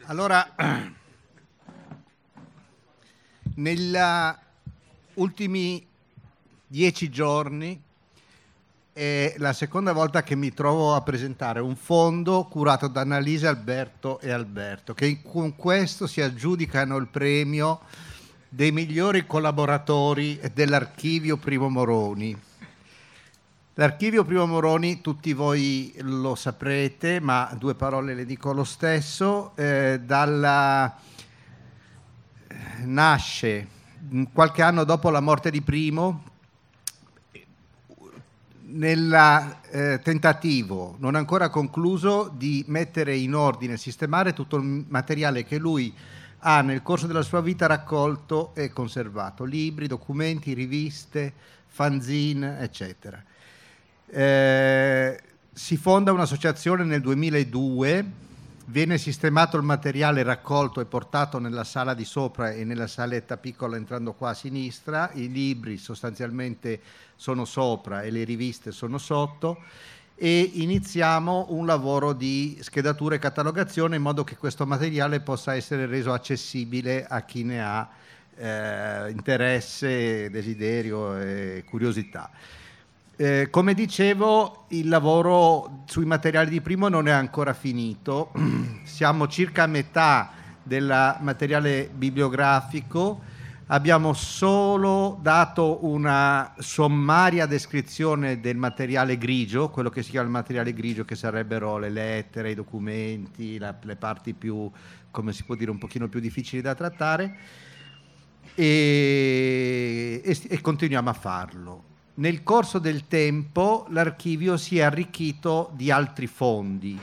Allora, negli ultimi 10 giorni è la seconda volta che mi trovo a presentare un fondo curato da Annalisa, Alberto e Alberto, che con questo si aggiudicano il premio dei migliori collaboratori dell'Archivio Primo Moroni. L'Archivio Primo Moroni, tutti voi lo saprete, ma due parole le dico lo stesso, nasce qualche anno dopo la morte di Primo, nel tentativo non ancora concluso di mettere in ordine, sistemare tutto il materiale che lui ha nel corso della sua vita raccolto e conservato, libri, documenti, riviste, fanzine, eccetera. Si fonda un'associazione nel 2002, viene sistemato il materiale raccolto e portato nella sala di sopra e nella saletta piccola entrando qua a sinistra, i libri sostanzialmente sono sopra e le riviste sono sotto, e iniziamo un lavoro di schedatura e catalogazione in modo che questo materiale possa essere reso accessibile a chi ne ha interesse, desiderio e curiosità. Come dicevo, il lavoro sui materiali di Primo non è ancora finito, siamo circa a metà del materiale bibliografico, abbiamo solo dato una sommaria descrizione del materiale grigio, quello che si chiama il materiale grigio, che sarebbero le lettere, i documenti, le parti più, come si può dire, un pochino più difficili da trattare, e continuiamo a farlo. Nel corso del tempo l'archivio si è arricchito di altri fondi.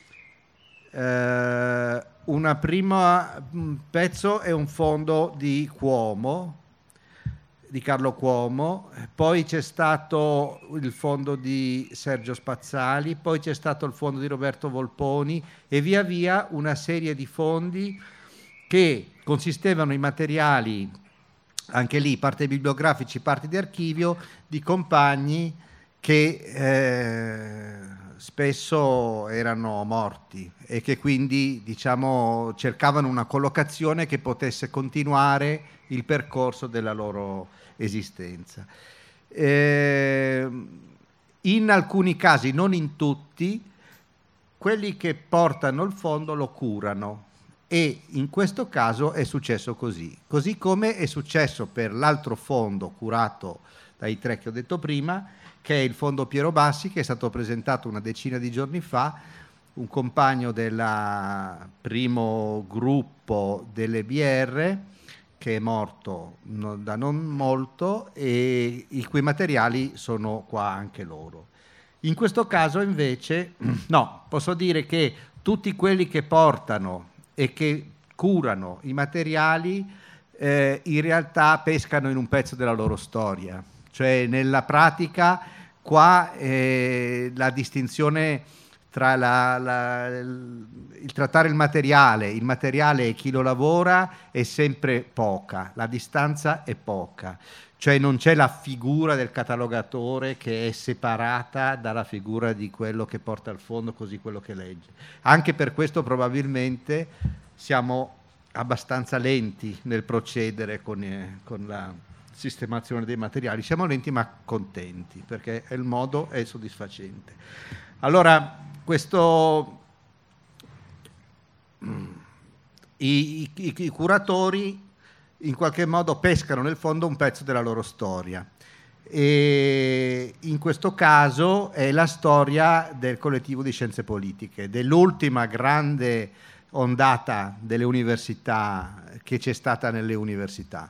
Un pezzo è un fondo di Cuomo, di Carlo Cuomo, poi c'è stato il fondo di Sergio Spazzali, poi c'è stato il fondo di Roberto Volponi e via via una serie di fondi che consistevano in materiali, anche lì parte bibliografici, parte di archivio, di compagni che spesso erano morti e che quindi, diciamo, cercavano una collocazione che potesse continuare il percorso della loro esistenza. In alcuni casi, non in tutti, quelli che portano il fondo lo curano. E in questo caso è successo così come è successo per l'altro fondo curato dai tre che ho detto prima, che è il fondo Piero Bassi, che è stato presentato una decina di giorni fa, un compagno del primo gruppo delle BR, che è morto da non molto e i cui materiali sono qua anche loro. In questo caso invece, no, posso dire che tutti quelli che portano e che curano i materiali in realtà pescano in un pezzo della loro storia, cioè nella pratica qua la distinzione tra il trattare il materiale e chi lo lavora è sempre poca, la distanza è poca, cioè non c'è la figura del catalogatore che è separata dalla figura di quello che porta al fondo, così quello che legge. Anche per questo probabilmente siamo abbastanza lenti nel procedere con la sistemazione dei materiali. Siamo lenti ma contenti, perché il modo è soddisfacente. Allora, i curatori in qualche modo pescano nel fondo un pezzo della loro storia, e in questo caso è la storia del collettivo di scienze politiche, dell'ultima grande ondata delle università che c'è stata nelle università.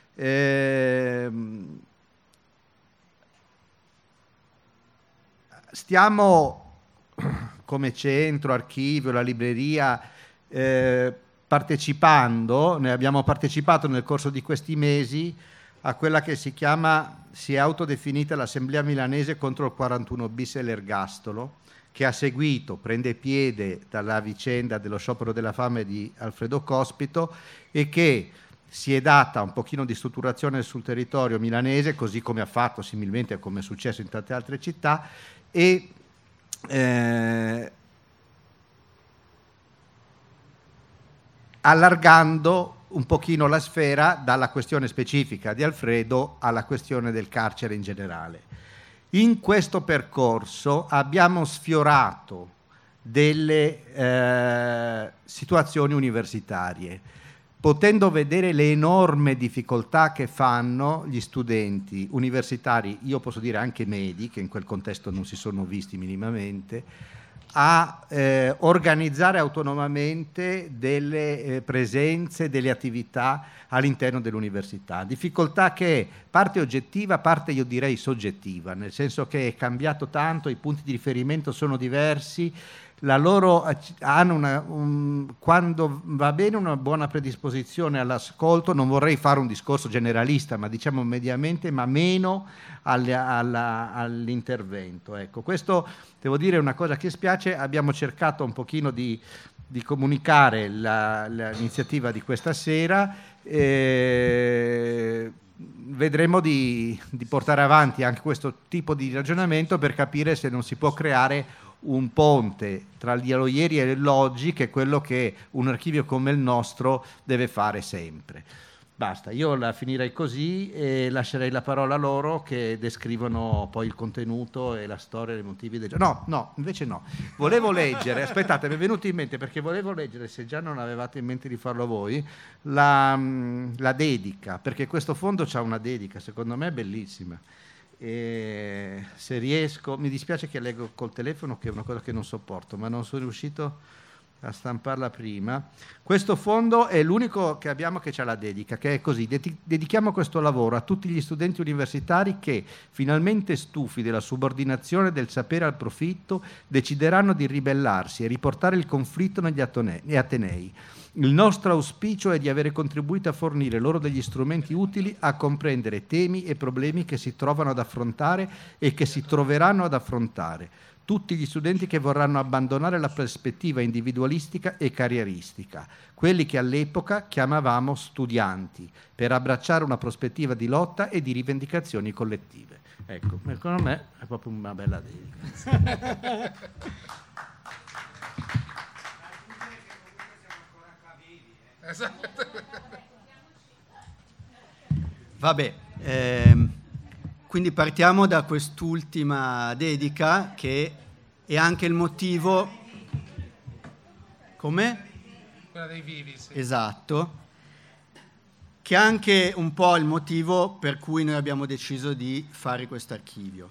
Stiamo come centro, archivio, la libreria partecipando, ne abbiamo partecipato nel corso di questi mesi a quella che si è autodefinita l'Assemblea Milanese contro il 41 bis e l'ergastolo, che ha seguito, prende piede dalla vicenda dello sciopero della fame di Alfredo Cospito e che si è data un pochino di strutturazione sul territorio milanese, così come ha fatto similmente come è successo in tante altre città, e allargando un pochino la sfera dalla questione specifica di Alfredo alla questione del carcere in generale. In questo percorso abbiamo sfiorato delle situazioni universitarie, potendo vedere le enormi difficoltà che fanno gli studenti universitari, io posso dire anche medi, che in quel contesto non si sono visti minimamente, a organizzare autonomamente delle presenze, delle attività all'interno dell'università. Difficoltà che è parte oggettiva, parte io direi soggettiva, nel senso che è cambiato tanto, i punti di riferimento sono diversi, la loro hanno quando va bene una buona predisposizione all'ascolto, non vorrei fare un discorso generalista, ma diciamo mediamente, ma meno all'intervento. Ecco, questo devo dire è una cosa che spiace. Abbiamo cercato un pochino di comunicare l'iniziativa di questa sera. Vedremo di portare avanti anche questo tipo di ragionamento per capire se non si può creare un ponte tra lo ieri e l'oggi, che è quello che un archivio come il nostro deve fare sempre. Basta, io la finirei così e lascerei la parola a loro che descrivono poi il contenuto e la storia e i motivi del gioco. No, invece no. Volevo leggere, aspettate, mi è venuto in mente, perché volevo leggere, se già non avevate in mente di farlo voi, la dedica, perché questo fondo c'ha una dedica, secondo me è bellissima. E se riesco, mi dispiace che leggo col telefono, che è una cosa che non sopporto, ma non sono riuscito a stamparla prima. Questo fondo è l'unico che abbiamo che c'ha la dedica, che è così: dedichiamo questo lavoro a tutti gli studenti universitari che, finalmente stufi della subordinazione del sapere al profitto, decideranno di ribellarsi e riportare il conflitto negli atenei. Il nostro auspicio è di avere contribuito a fornire loro degli strumenti utili a comprendere temi e problemi che si trovano ad affrontare e che si troveranno ad affrontare. Tutti gli studenti che vorranno abbandonare la prospettiva individualistica e carrieristica, quelli che all'epoca chiamavamo studianti, per abbracciare una prospettiva di lotta e di rivendicazioni collettive. Ecco, secondo me è proprio una bella dedica. Vabbè, quindi partiamo da quest'ultima dedica, che è anche il motivo... Come? Quella dei vivi, sì. Esatto, che è anche un po' il motivo per cui noi abbiamo deciso di fare questo archivio.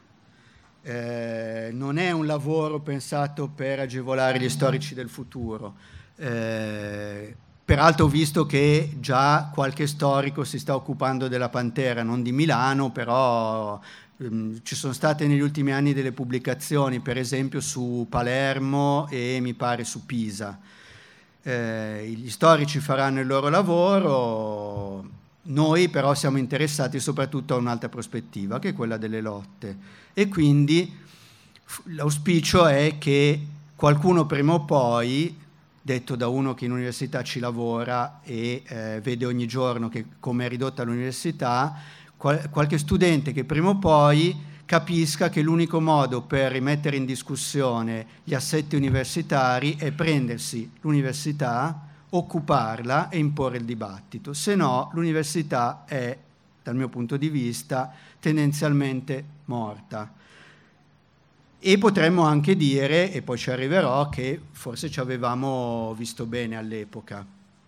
Non è un lavoro pensato per agevolare gli storici del futuro. Peraltro ho visto che già qualche storico si sta occupando della Pantera, non di Milano, però ci sono state negli ultimi anni delle pubblicazioni, per esempio su Palermo e mi pare su Pisa. Gli storici faranno il loro lavoro, noi però siamo interessati soprattutto a un'altra prospettiva, che è quella delle lotte. E quindi l'auspicio è che qualcuno prima o poi, detto da uno che in università ci lavora e vede ogni giorno come è ridotta l'università, qualche studente che prima o poi capisca che l'unico modo per rimettere in discussione gli assetti universitari è prendersi l'università, occuparla e imporre il dibattito. Se no, l'università è, dal mio punto di vista, tendenzialmente morta. E potremmo anche dire, e poi ci arriverò, che forse ci avevamo visto bene all'epoca.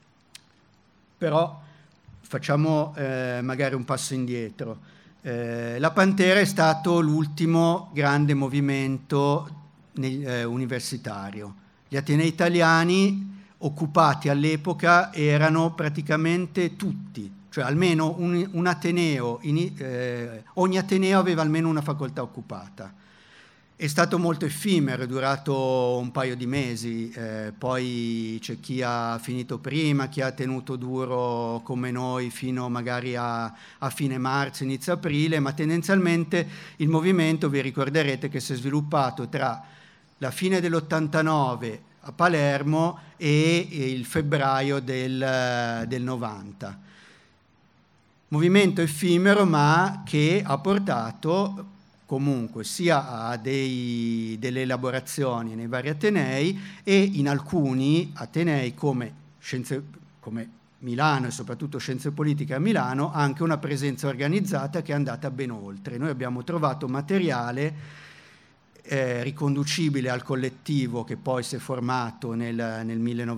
Però facciamo magari un passo indietro. La Pantera è stato l'ultimo grande movimento universitario. Gli atenei italiani occupati all'epoca erano praticamente tutti, cioè almeno un ateneo, ogni ateneo aveva almeno una facoltà occupata. È stato molto effimero, è durato un paio di mesi, poi c'è chi ha finito prima, chi ha tenuto duro come noi fino magari a fine marzo, inizio aprile, ma tendenzialmente il movimento, vi ricorderete che si è sviluppato tra la fine dell'89 a Palermo e il febbraio del 90. Movimento effimero, ma che ha portato comunque sia a delle elaborazioni nei vari atenei e in alcuni atenei come come Milano e soprattutto Scienze Politiche a Milano, anche una presenza organizzata che è andata ben oltre. Noi abbiamo trovato materiale riconducibile al collettivo che poi si è formato nel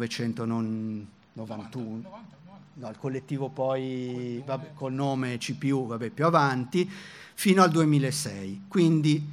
1991, no, il collettivo poi col nome CPU, più avanti, fino al 2006. Quindi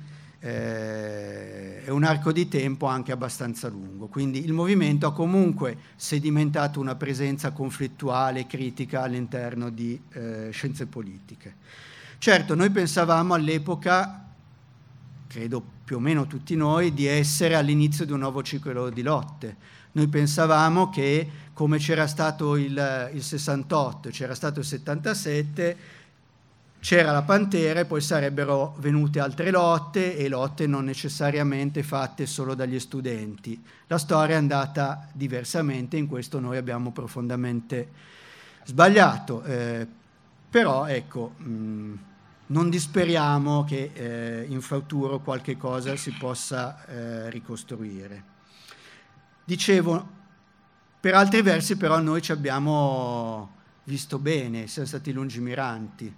è un arco di tempo anche abbastanza lungo. Quindi il movimento ha comunque sedimentato una presenza conflittuale, critica all'interno di Scienze Politiche. Certo, noi pensavamo all'epoca, credo più o meno tutti noi, di essere all'inizio di un nuovo ciclo di lotte. Noi pensavamo che, come c'era stato il 68, c'era stato il 77, c'era la Pantera e poi sarebbero venute altre lotte, e lotte non necessariamente fatte solo dagli studenti. La storia è andata diversamente, in questo noi abbiamo profondamente sbagliato, però ecco, non disperiamo che in futuro qualche cosa si possa ricostruire. Dicevo, per altri versi però noi ci abbiamo visto bene, siamo stati lungimiranti.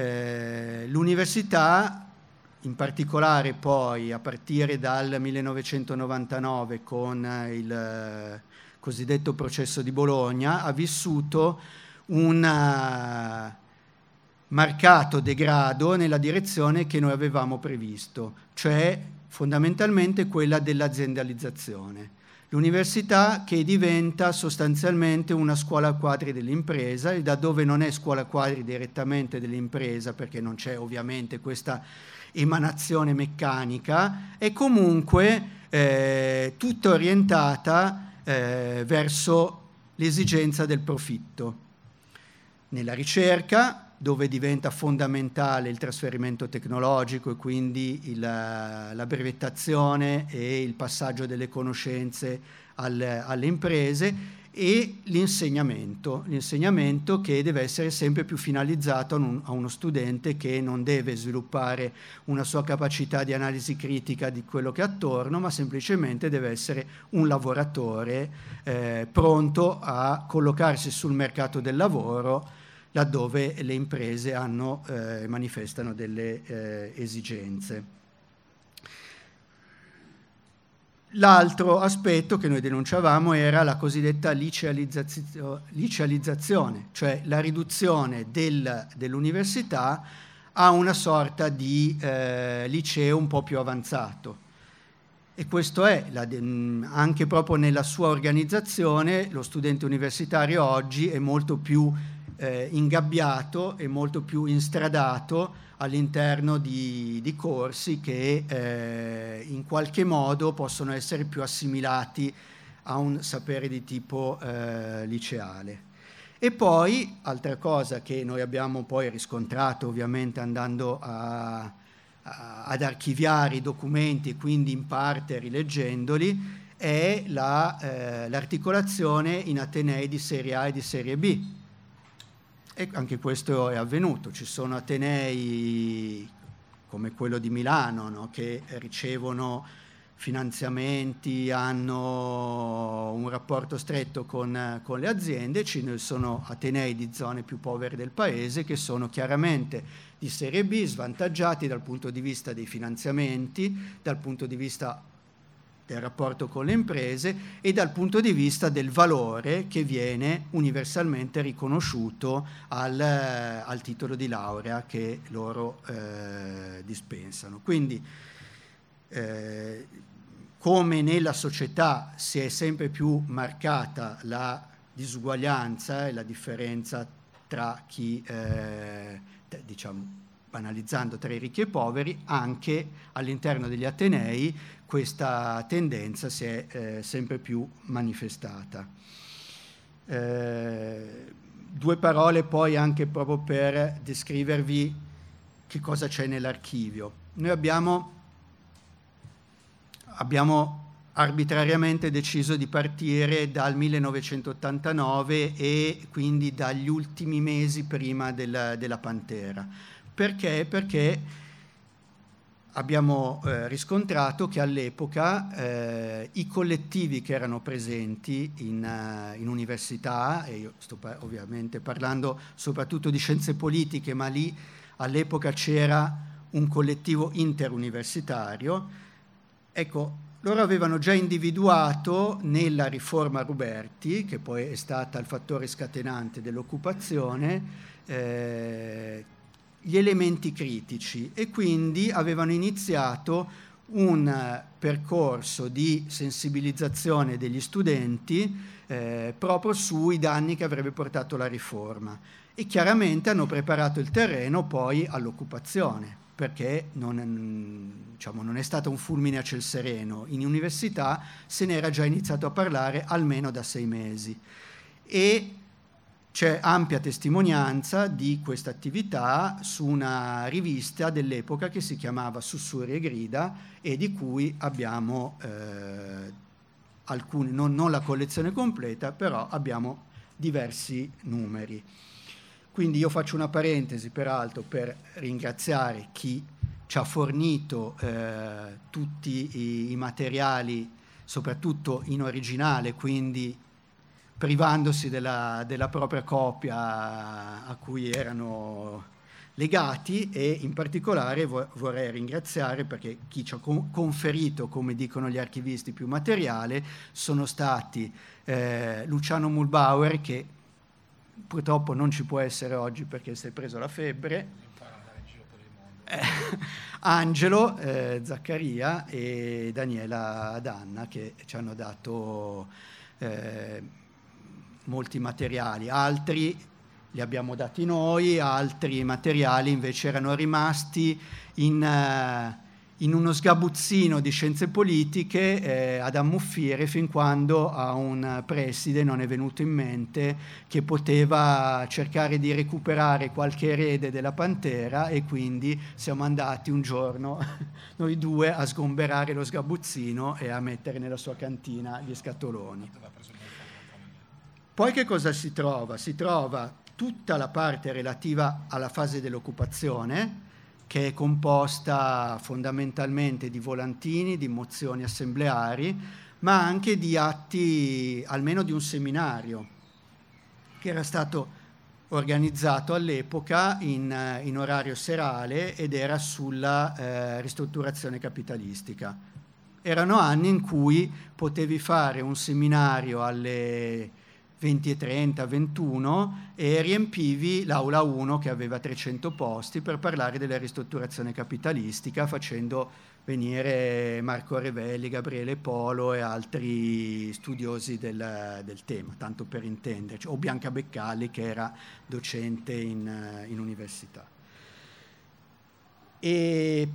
L'università, in particolare poi a partire dal 1999 con il cosiddetto processo di Bologna, ha vissuto un marcato degrado nella direzione che noi avevamo previsto, cioè fondamentalmente quella dell'aziendalizzazione. L'università che diventa sostanzialmente una scuola quadri dell'impresa, e da dove non è scuola quadri direttamente dell'impresa, perché non c'è ovviamente questa emanazione meccanica, è comunque tutta orientata verso l'esigenza del profitto. Nella ricerca, dove diventa fondamentale il trasferimento tecnologico e quindi la brevettazione e il passaggio delle conoscenze alle imprese, e l'insegnamento che deve essere sempre più finalizzato a uno studente che non deve sviluppare una sua capacità di analisi critica di quello che è attorno, ma semplicemente deve essere un lavoratore pronto a collocarsi sul mercato del lavoro laddove le imprese manifestano delle esigenze. L'altro aspetto che noi denunciavamo era la cosiddetta licealizzazione, cioè la riduzione dell'università a una sorta di liceo un po' più avanzato. E questo è, anche proprio nella sua organizzazione, lo studente universitario oggi è molto più ingabbiato e molto più instradato all'interno di corsi che in qualche modo possono essere più assimilati a un sapere di tipo liceale. E poi, altra cosa che noi abbiamo poi riscontrato ovviamente andando ad archiviare i documenti e quindi in parte rileggendoli, è l'articolazione in atenei di serie A e di serie B. E anche questo è avvenuto. Ci sono atenei come quello di Milano, no, che ricevono finanziamenti, hanno un rapporto stretto con le aziende. Ci sono atenei di zone più povere del paese che sono chiaramente di serie B, svantaggiati dal punto di vista dei finanziamenti, dal punto di vista del rapporto con le imprese e dal punto di vista del valore che viene universalmente riconosciuto al titolo di laurea che loro dispensano. Quindi come nella società si è sempre più marcata la disuguaglianza e la differenza tra chi, diciamo, banalizzando, tra i ricchi e i poveri, anche all'interno degli atenei questa tendenza si è sempre più manifestata. Due parole poi anche proprio per descrivervi che cosa c'è nell'archivio. Noi abbiamo arbitrariamente deciso di partire dal 1989 e quindi dagli ultimi mesi prima della Pantera. Perché? Perché abbiamo riscontrato che all'epoca i collettivi che erano presenti in università, e io sto ovviamente parlando soprattutto di scienze politiche, ma lì all'epoca c'era un collettivo interuniversitario, ecco, loro avevano già individuato nella riforma Ruberti, che poi è stata il fattore scatenante dell'occupazione, gli elementi critici, e quindi avevano iniziato un percorso di sensibilizzazione degli studenti proprio sui danni che avrebbe portato la riforma, e chiaramente hanno preparato il terreno poi all'occupazione, perché non è stato un fulmine a ciel sereno. In università se n'era già iniziato a parlare almeno da 6 mesi, e c'è ampia testimonianza di questa attività su una rivista dell'epoca che si chiamava Sussurri e Grida, e di cui abbiamo alcuni, non la collezione completa, però abbiamo diversi numeri. Quindi io faccio una parentesi, peraltro, per ringraziare chi ci ha fornito tutti i materiali, soprattutto in originale, quindi privandosi della propria copia a cui erano legati, e in particolare vorrei ringraziare, perché chi ci ha conferito, come dicono gli archivisti, più materiale sono stati Luciano Mulbauer, che purtroppo non ci può essere oggi perché si è preso la febbre, Angelo Zaccaria e Daniela Danna, che ci hanno dato molti materiali. Altri li abbiamo dati noi, altri materiali invece erano rimasti in uno sgabuzzino di scienze politiche ad ammuffire, fin quando a un preside non è venuto in mente che poteva cercare di recuperare qualche erede della Pantera, e quindi siamo andati un giorno noi due a sgomberare lo sgabuzzino e a mettere nella sua cantina gli scatoloni. Poi che cosa si trova? Si trova tutta la parte relativa alla fase dell'occupazione, che è composta fondamentalmente di volantini, di mozioni assembleari, ma anche di atti, almeno di un seminario, che era stato organizzato all'epoca in orario serale ed era sulla ristrutturazione capitalistica. Erano anni in cui potevi fare un seminario alle 20:30, 21, e riempivi l'aula 1, che aveva 300 posti, per parlare della ristrutturazione capitalistica, facendo venire Marco Revelli, Gabriele Polo e altri studiosi del tema, tanto per intenderci, o Bianca Beccalli, che era docente in università. E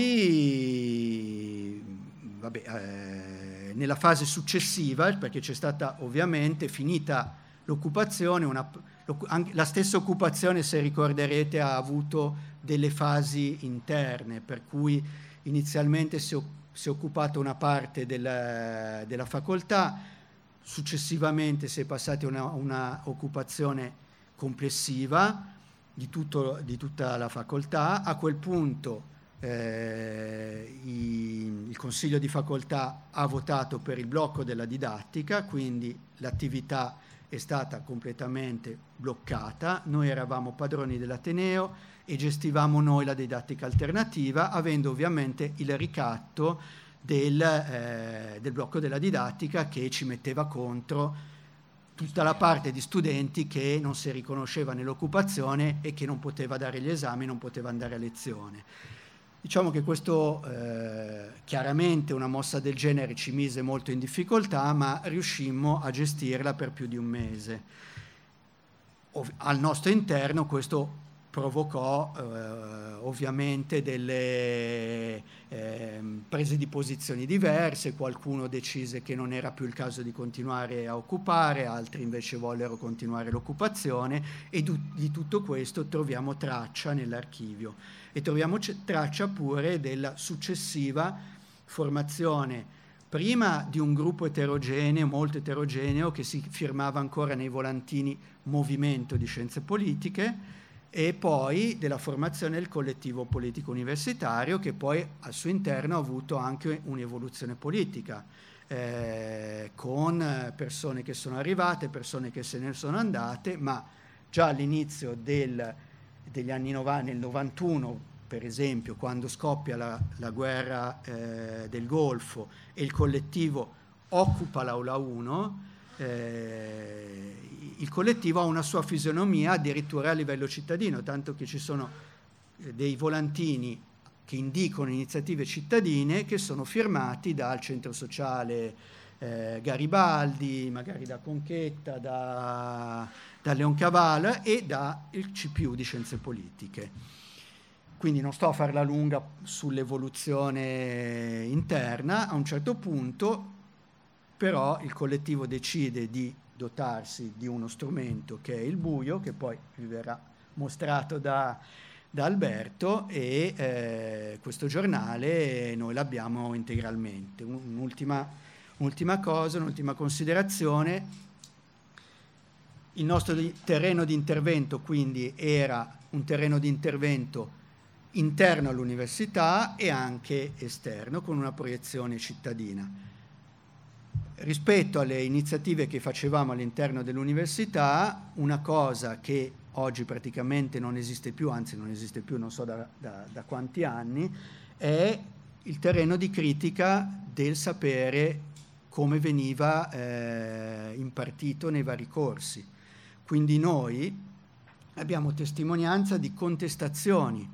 poi nella fase successiva, perché c'è stata ovviamente, finita l'occupazione, la stessa occupazione, se ricorderete, ha avuto delle fasi interne, per cui inizialmente si è occupata una parte della facoltà, successivamente si è passati a una occupazione complessiva di tutta la facoltà. A quel punto il Consiglio di facoltà ha votato per il blocco della didattica, quindi l'attività è stata completamente bloccata. Noi eravamo padroni dell'Ateneo e gestivamo noi la didattica alternativa, avendo ovviamente il ricatto del blocco della didattica, che ci metteva contro tutta la parte di studenti che non si riconosceva nell'occupazione e che non poteva dare gli esami, non poteva andare a lezione. Diciamo che questo, chiaramente una mossa del genere ci mise molto in difficoltà, ma riuscimmo a gestirla per più di un mese. Al nostro interno questo provocò ovviamente delle prese di posizioni diverse. Qualcuno decise che non era più il caso di continuare a occupare, altri invece vollero continuare l'occupazione, e di tutto questo troviamo traccia nell'archivio, e troviamo traccia pure della successiva formazione, prima di un gruppo eterogeneo, molto eterogeneo, che si firmava ancora nei volantini Movimento di Scienze Politiche, e poi della formazione del collettivo politico universitario, che poi al suo interno ha avuto anche un'evoluzione politica, con persone che sono arrivate, persone che se ne sono andate, ma già all'inizio degli anni 90, nel 91 per esempio, quando scoppia la guerra del Golfo e il collettivo occupa l'Aula 1, il collettivo ha una sua fisionomia addirittura a livello cittadino, tanto che ci sono dei volantini che indicano iniziative cittadine che sono firmati dal centro sociale Garibaldi, magari da Conchetta, da Leoncaval e dal CPU di Scienze Politiche. Quindi non sto a farla lunga sull'evoluzione interna, a un certo punto però il collettivo decide di dotarsi di uno strumento che è il buio, che poi vi verrà mostrato da Alberto, e questo giornale noi l'abbiamo integralmente. Un'ultima cosa, un'ultima considerazione: il nostro terreno di intervento quindi era un terreno di intervento interno all'università e anche esterno, con una proiezione cittadina. Rispetto alle iniziative che facevamo all'interno dell'università, una cosa che oggi praticamente non esiste più, anzi non esiste più non so da quanti anni, è il terreno di critica del sapere come veniva impartito nei vari corsi. Quindi noi abbiamo testimonianza di contestazioni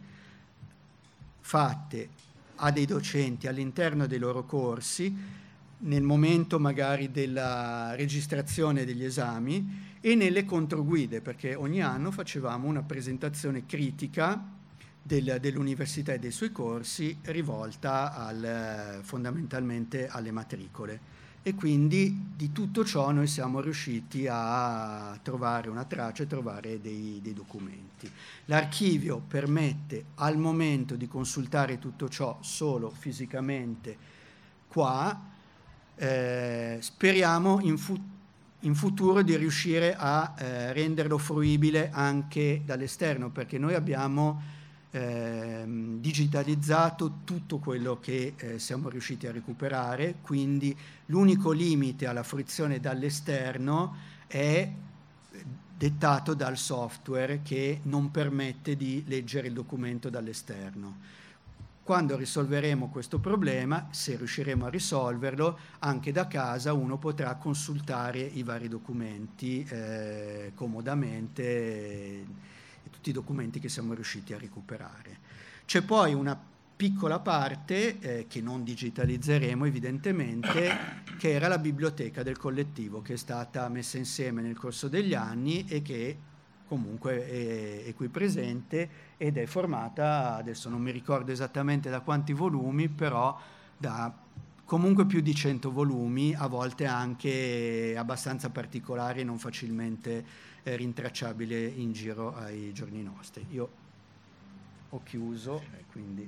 fatte a dei docenti all'interno dei loro corsi, nel momento magari della registrazione degli esami e nelle controguide, perché ogni anno facevamo una presentazione critica dell'università e dei suoi corsi rivolta fondamentalmente alle matricole. E quindi di tutto ciò noi siamo riusciti a trovare una traccia e trovare dei documenti. L'archivio permette al momento di consultare tutto ciò solo fisicamente qua. Speriamo in futuro di riuscire a renderlo fruibile anche dall'esterno, perché noi abbiamo digitalizzato tutto quello che siamo riusciti a recuperare, quindi l'unico limite alla fruizione dall'esterno è dettato dal software che non permette di leggere il documento dall'esterno. Quando risolveremo questo problema, se riusciremo a risolverlo, anche da casa uno potrà consultare i vari documenti comodamente, tutti i documenti che siamo riusciti a recuperare. C'è poi una piccola parte che non digitalizzeremo evidentemente, che era la biblioteca del collettivo, che è stata messa insieme nel corso degli anni e che comunque è qui presente ed è formata, adesso non mi ricordo esattamente da quanti volumi, però da comunque più di 100 volumi, a volte anche abbastanza particolari e non facilmente rintracciabile in giro ai giorni nostri. Io ho chiuso, quindi...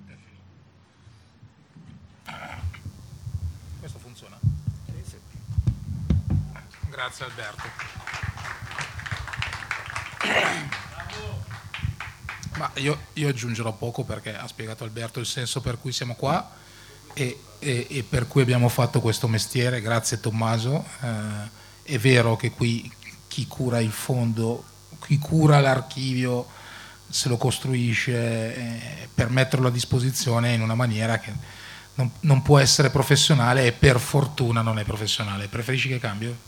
Questo funziona? Sì. Grazie Alberto. Ma io aggiungerò poco, perché ha spiegato Alberto il senso per cui siamo qua e per cui abbiamo fatto questo mestiere. Grazie Tommaso. È vero che qui chi cura il fondo, chi cura l'archivio, se lo costruisce per metterlo a disposizione in una maniera che non può essere professionale, e per fortuna non è professionale. Preferisci che cambio?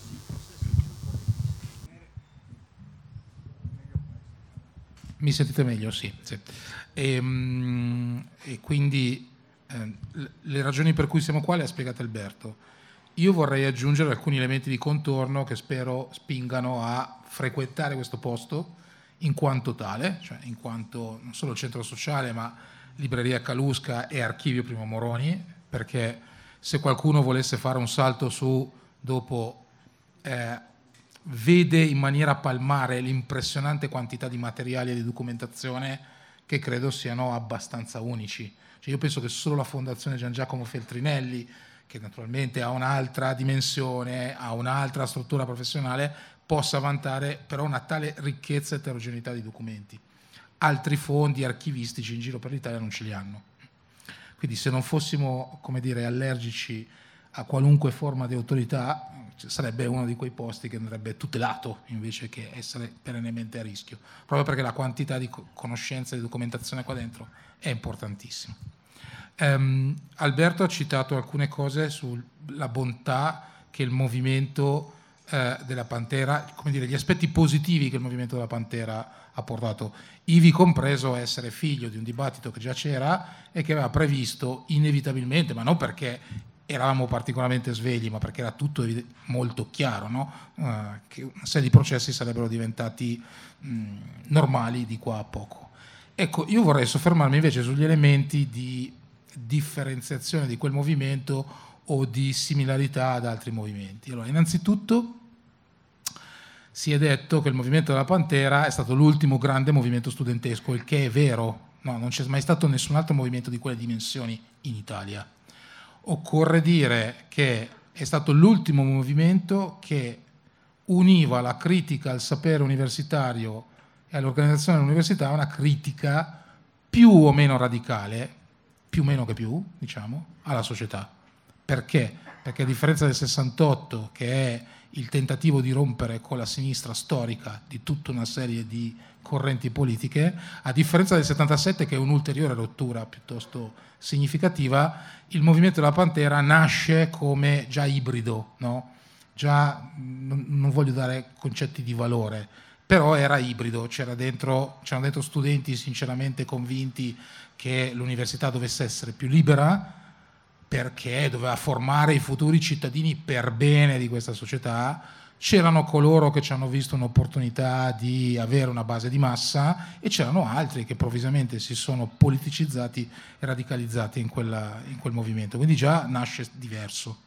Mi sentite meglio? Sì. E quindi le ragioni per cui siamo qua le ha spiegate Alberto. Io vorrei aggiungere alcuni elementi di contorno che spero spingano a frequentare questo posto in quanto tale, cioè in quanto non solo centro sociale, ma libreria Calusca e archivio Primo Moroni, perché se qualcuno volesse fare un salto su dopo vede in maniera palmare l'impressionante quantità di materiali e di documentazione che credo siano abbastanza unici. Cioè io penso che solo la Fondazione Gian Giacomo Feltrinelli, che naturalmente ha un'altra dimensione, ha un'altra struttura professionale, possa vantare però una tale ricchezza e eterogeneità di documenti. altri fondi archivistici in giro per l'Italia non ce li hanno. Quindi se non fossimo, come dire, allergici a qualunque forma di autorità, sarebbe uno di quei posti che andrebbe tutelato invece che essere perennemente a rischio, proprio perché la quantità di conoscenza e di documentazione qua dentro è importantissima. Alberto ha citato alcune cose sulla bontà che il movimento della Pantera, come dire, gli aspetti positivi che il movimento della Pantera ha portato, ivi compreso essere figlio di un dibattito che già c'era e che aveva previsto inevitabilmente, ma non perché eravamo particolarmente svegli, ma perché era tutto molto chiaro, no? Che una serie di processi sarebbero diventati normali di qua a poco. Ecco, io vorrei soffermarmi invece sugli elementi di differenziazione di quel movimento o di similarità ad altri movimenti. Allora, innanzitutto si è detto che il movimento della Pantera è stato l'ultimo grande movimento studentesco, il che è vero. No, non c'è mai stato nessun altro movimento di quelle dimensioni in Italia. Occorre dire che è stato l'ultimo movimento che univa la critica al sapere universitario e all'organizzazione dell'università a una critica più o meno radicale, più o meno che più, diciamo, alla società. Perché? Perché a differenza del 68, che è il tentativo di rompere con la sinistra storica di tutta una serie di correnti politiche, a differenza del 77, che è un'ulteriore rottura piuttosto significativa, il movimento della Pantera nasce come già ibrido, no? Già non voglio dare concetti di valore, però era ibrido, c'erano dentro studenti sinceramente convinti che l'università dovesse essere più libera, perché doveva formare i futuri cittadini per bene di questa società. C'erano coloro che ci hanno visto un'opportunità di avere una base di massa e c'erano altri che improvvisamente si sono politicizzati e radicalizzati in quel movimento, quindi già nasce diverso.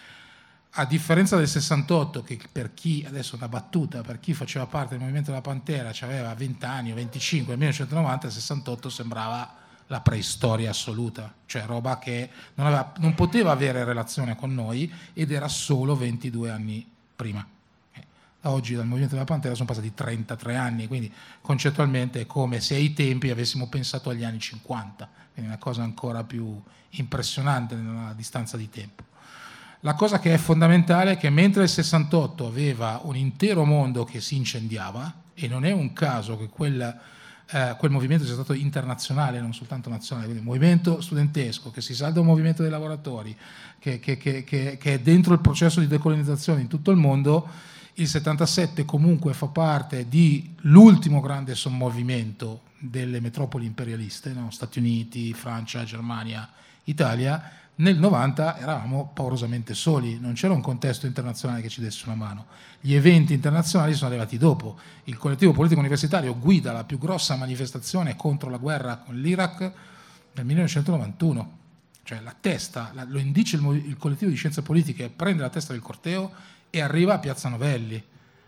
A differenza del 68, che per chi, adesso una battuta, per chi faceva parte del movimento della Pantera, aveva 20 anni o 25, nel 1990, il 68 sembrava la preistoria assoluta, cioè roba che non poteva avere relazione con noi ed era solo 22 anni prima. Oggi dal movimento della Pantera sono passati 33 anni, quindi concettualmente è come se ai tempi avessimo pensato agli anni 50, quindi una cosa ancora più impressionante nella distanza di tempo. La cosa che è fondamentale è che mentre il 68 aveva un intero mondo che si incendiava, e non è un caso che quel movimento sia stato internazionale, non soltanto nazionale, quindi un movimento studentesco che si salda un movimento dei lavoratori, che è dentro il processo di decolonizzazione in tutto il mondo. Il 77 comunque fa parte di l'ultimo grande sommovimento delle metropoli imperialiste, no? Stati Uniti, Francia, Germania, Italia. Nel 90 eravamo paurosamente soli, non c'era un contesto internazionale che ci desse una mano. Gli eventi internazionali sono arrivati dopo. Il collettivo politico universitario guida la più grossa manifestazione contro la guerra con l'Iraq nel 1991. Cioè la testa, lo indice il collettivo di scienze politiche, prende la testa del corteo e arriva a Piazza Novelli,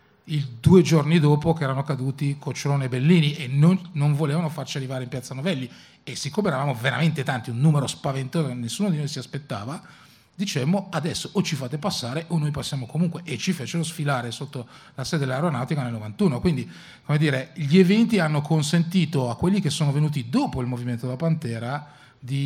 2 giorni dopo che erano caduti Cocciolone e Bellini, e non volevano farci arrivare in Piazza Novelli, e siccome eravamo veramente tanti, un numero spaventoso che nessuno di noi si aspettava, dicemmo adesso o ci fate passare o noi passiamo comunque, e ci fecero sfilare sotto la sede dell'aeronautica nel 91. Quindi, come dire, gli eventi hanno consentito a quelli che sono venuti dopo il movimento della Pantera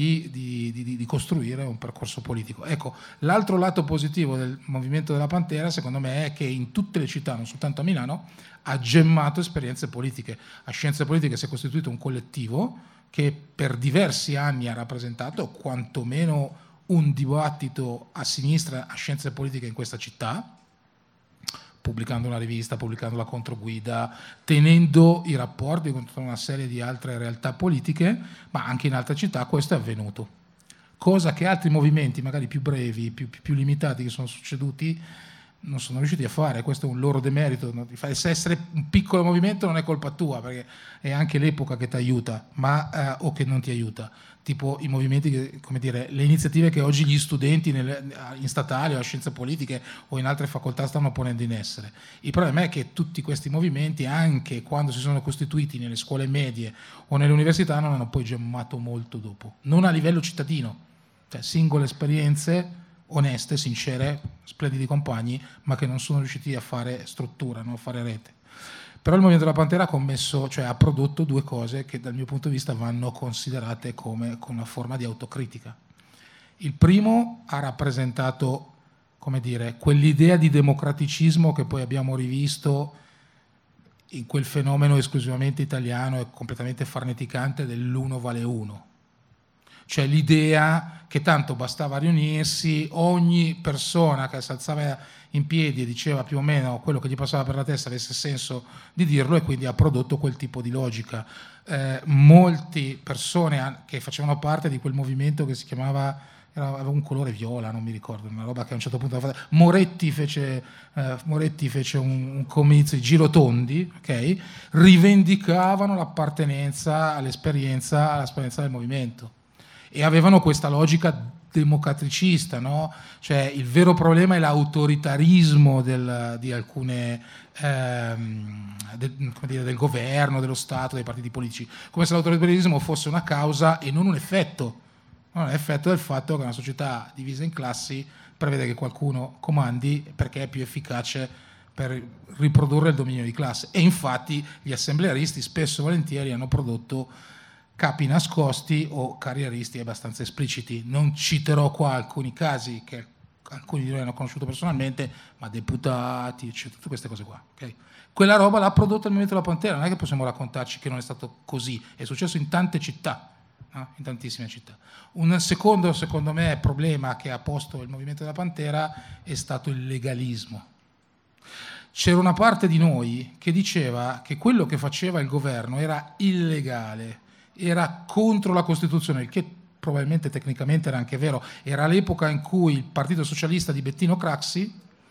di costruire un percorso politico. Ecco, l'altro lato positivo del movimento della Pantera, secondo me, è che in tutte le città, non soltanto a Milano, ha gemmato esperienze politiche. A Scienze Politiche si è costituito un collettivo che per diversi anni ha rappresentato quantomeno un dibattito a sinistra a Scienze Politiche in questa città, pubblicando una rivista, pubblicando la controguida, tenendo i rapporti con tutta una serie di altre realtà politiche, ma anche in altre città questo è avvenuto. Cosa che altri movimenti, magari più brevi, più limitati, che sono succeduti, non sono riusciti a fare. Questo è un loro demerito. Se essere un piccolo movimento non è colpa tua, perché è anche l'epoca che ti aiuta, o che non ti aiuta. Tipo i movimenti, come dire, le iniziative che oggi gli studenti in statale o a scienze politiche o in altre facoltà stanno ponendo in essere. Il problema è che tutti questi movimenti, anche quando si sono costituiti nelle scuole medie o nelle università, non hanno poi gemmato molto dopo. Non a livello cittadino, cioè singole esperienze oneste, sincere, splendidi compagni, ma che non sono riusciti a fare struttura, no? A fare rete. Però il Movimento della Pantera ha prodotto due cose che dal mio punto di vista vanno considerate come con una forma di autocritica. Il primo ha rappresentato, come dire, quell'idea di democraticismo che poi abbiamo rivisto in quel fenomeno esclusivamente italiano e completamente farneticante dell'uno vale uno. Cioè l'idea che tanto bastava riunirsi, ogni persona che si alzava in piedi e diceva più o meno quello che gli passava per la testa avesse senso di dirlo, e quindi ha prodotto quel tipo di logica. Molte persone che facevano parte di quel movimento che si chiamava, aveva un colore viola, non mi ricordo, una roba che a un certo punto Moretti fece un comizio, i girotondi, okay? Rivendicavano l'appartenenza all'esperienza del movimento e avevano questa logica democraticista, no? Cioè il vero problema è l'autoritarismo di alcune del governo, dello Stato, dei partiti politici, come se l'autoritarismo fosse una causa e non un effetto. Non è effetto del fatto che una società divisa in classi prevede che qualcuno comandi perché è più efficace per riprodurre il dominio di classe. E infatti gli assemblearisti spesso e volentieri hanno prodotto capi nascosti o carrieristi abbastanza espliciti. Non citerò qua alcuni casi che alcuni di noi hanno conosciuto personalmente, ma deputati, eccetera, tutte queste cose qua. Okay? Quella roba l'ha prodotta il Movimento della Pantera, non è che possiamo raccontarci che non è stato così, è successo in tante città, no? In tantissime città. Un secondo, secondo me, problema che ha posto il Movimento della Pantera è stato il legalismo. C'era una parte di noi che diceva che quello che faceva il governo era illegale, era contro la Costituzione, il che probabilmente tecnicamente era anche vero. Era l'epoca in cui il Partito Socialista di Bettino Craxi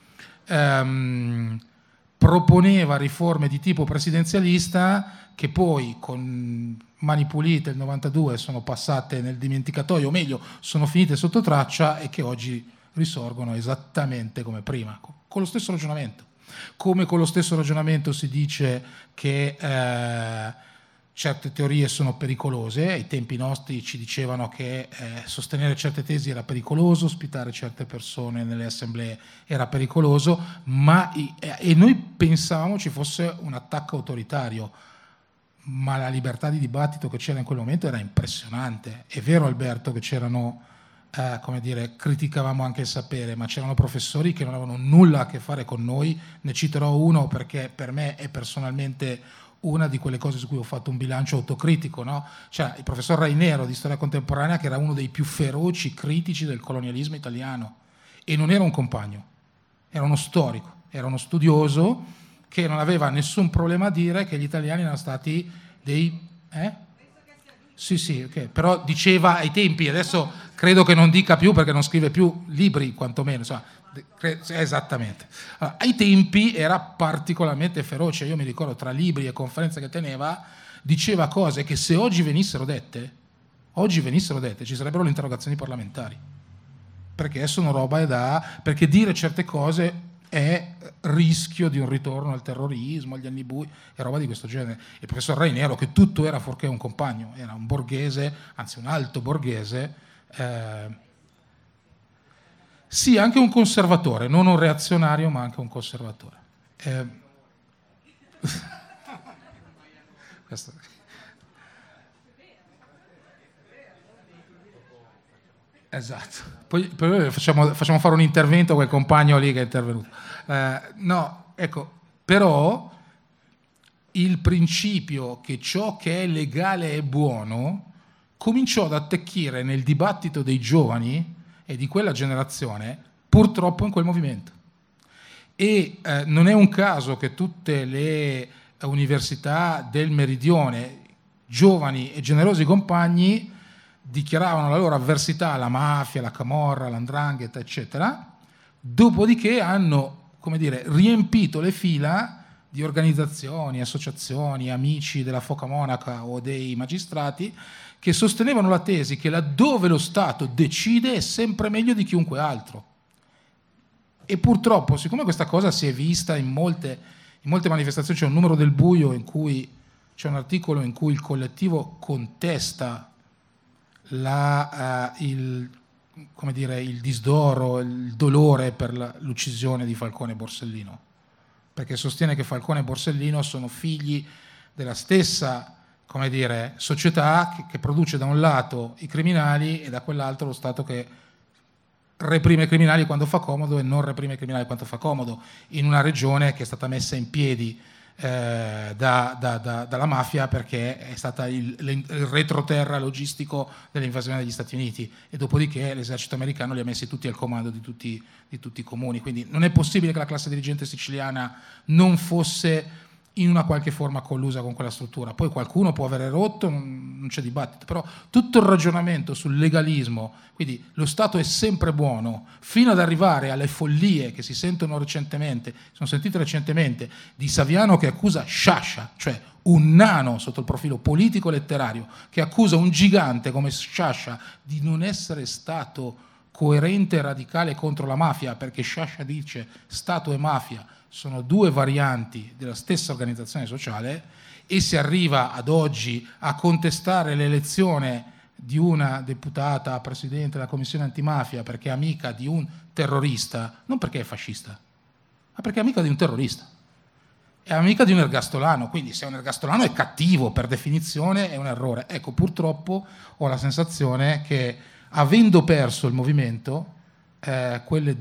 proponeva riforme di tipo presidenzialista che poi con Mani Pulite il 92 sono passate nel dimenticatoio, o meglio sono finite sotto traccia, e che oggi risorgono esattamente come prima, con lo stesso ragionamento. Come con lo stesso ragionamento si dice che certe teorie sono pericolose, ai tempi nostri ci dicevano che sostenere certe tesi era pericoloso, ospitare certe persone nelle assemblee era pericoloso, e noi pensavamo ci fosse un attacco autoritario, ma la libertà di dibattito che c'era in quel momento era impressionante. È vero, Alberto, che c'erano, criticavamo anche il sapere, ma c'erano professori che non avevano nulla a che fare con noi. Ne citerò uno perché per me è personalmente una di quelle cose su cui ho fatto un bilancio autocritico, no? Cioè il professor Rainero di storia contemporanea, che era uno dei più feroci critici del colonialismo italiano, e non era un compagno, era uno storico, era uno studioso che non aveva nessun problema a dire che gli italiani erano stati dei... Sì, okay. Però diceva ai tempi, adesso credo che non dica più perché non scrive più libri, quantomeno, insomma, esattamente. Allora, ai tempi era particolarmente feroce. Io mi ricordo, tra libri e conferenze che teneva, diceva cose che se oggi venissero dette ci sarebbero le interrogazioni parlamentari, perché sono roba perché dire certe cose è rischio di un ritorno al terrorismo, agli anni bui e roba di questo genere. Il professor Rainero, che tutto era fuorché un compagno, era un borghese, anzi un alto borghese, sì, anche un conservatore, non un reazionario, ma anche un conservatore. Questo. Esatto. Poi facciamo fare un intervento a quel compagno lì che è intervenuto. No, ecco, però il principio che ciò che è legale è buono cominciò ad attecchire nel dibattito dei giovani e di quella generazione, purtroppo in quel movimento. E non è un caso che tutte le università del Meridione, giovani e generosi compagni, dichiaravano la loro avversità alla mafia, alla camorra, all''ndrangheta, eccetera, dopodiché hanno, riempito le fila di organizzazioni, associazioni, amici della Foca Monaca o dei magistrati, che sostenevano la tesi che laddove lo Stato decide è sempre meglio di chiunque altro. E purtroppo, siccome questa cosa si è vista in molte manifestazioni, c'è un numero del Buio in cui c'è un articolo in cui il collettivo contesta il disdoro, il dolore per l'uccisione di Falcone e Borsellino. perché sostiene che Falcone e Borsellino sono figli della stessa, come dire, società che produce da un lato i criminali e da quell'altro lo Stato che reprime i criminali quando fa comodo e non reprime i criminali quando fa comodo, in una regione che è stata messa in piedi dalla mafia perché è stata il retroterra logistico dell'invasione degli Stati Uniti, e dopodiché l'esercito americano li ha messi tutti al comando di tutti i comuni. Quindi non è possibile che la classe dirigente siciliana non fosse in una qualche forma collusa con quella struttura. Poi qualcuno può avere rotto, non c'è dibattito, però tutto il ragionamento sul legalismo, quindi lo Stato è sempre buono, fino ad arrivare alle follie che si sentono recentemente, sono sentite recentemente, di Saviano che accusa Sciascia, cioè un nano sotto il profilo politico-letterario, che accusa un gigante come Sciascia di non essere stato coerente e radicale contro la mafia, perché Sciascia dice Stato e mafia sono due varianti della stessa organizzazione sociale, e si arriva ad oggi a contestare l'elezione di una deputata presidente della commissione antimafia perché è amica di un terrorista, non perché è fascista, ma perché è amica di un terrorista, è amica di un ergastolano. Quindi se un ergastolano è cattivo per definizione è un errore. Ecco, purtroppo ho la sensazione che, avendo perso il movimento, queste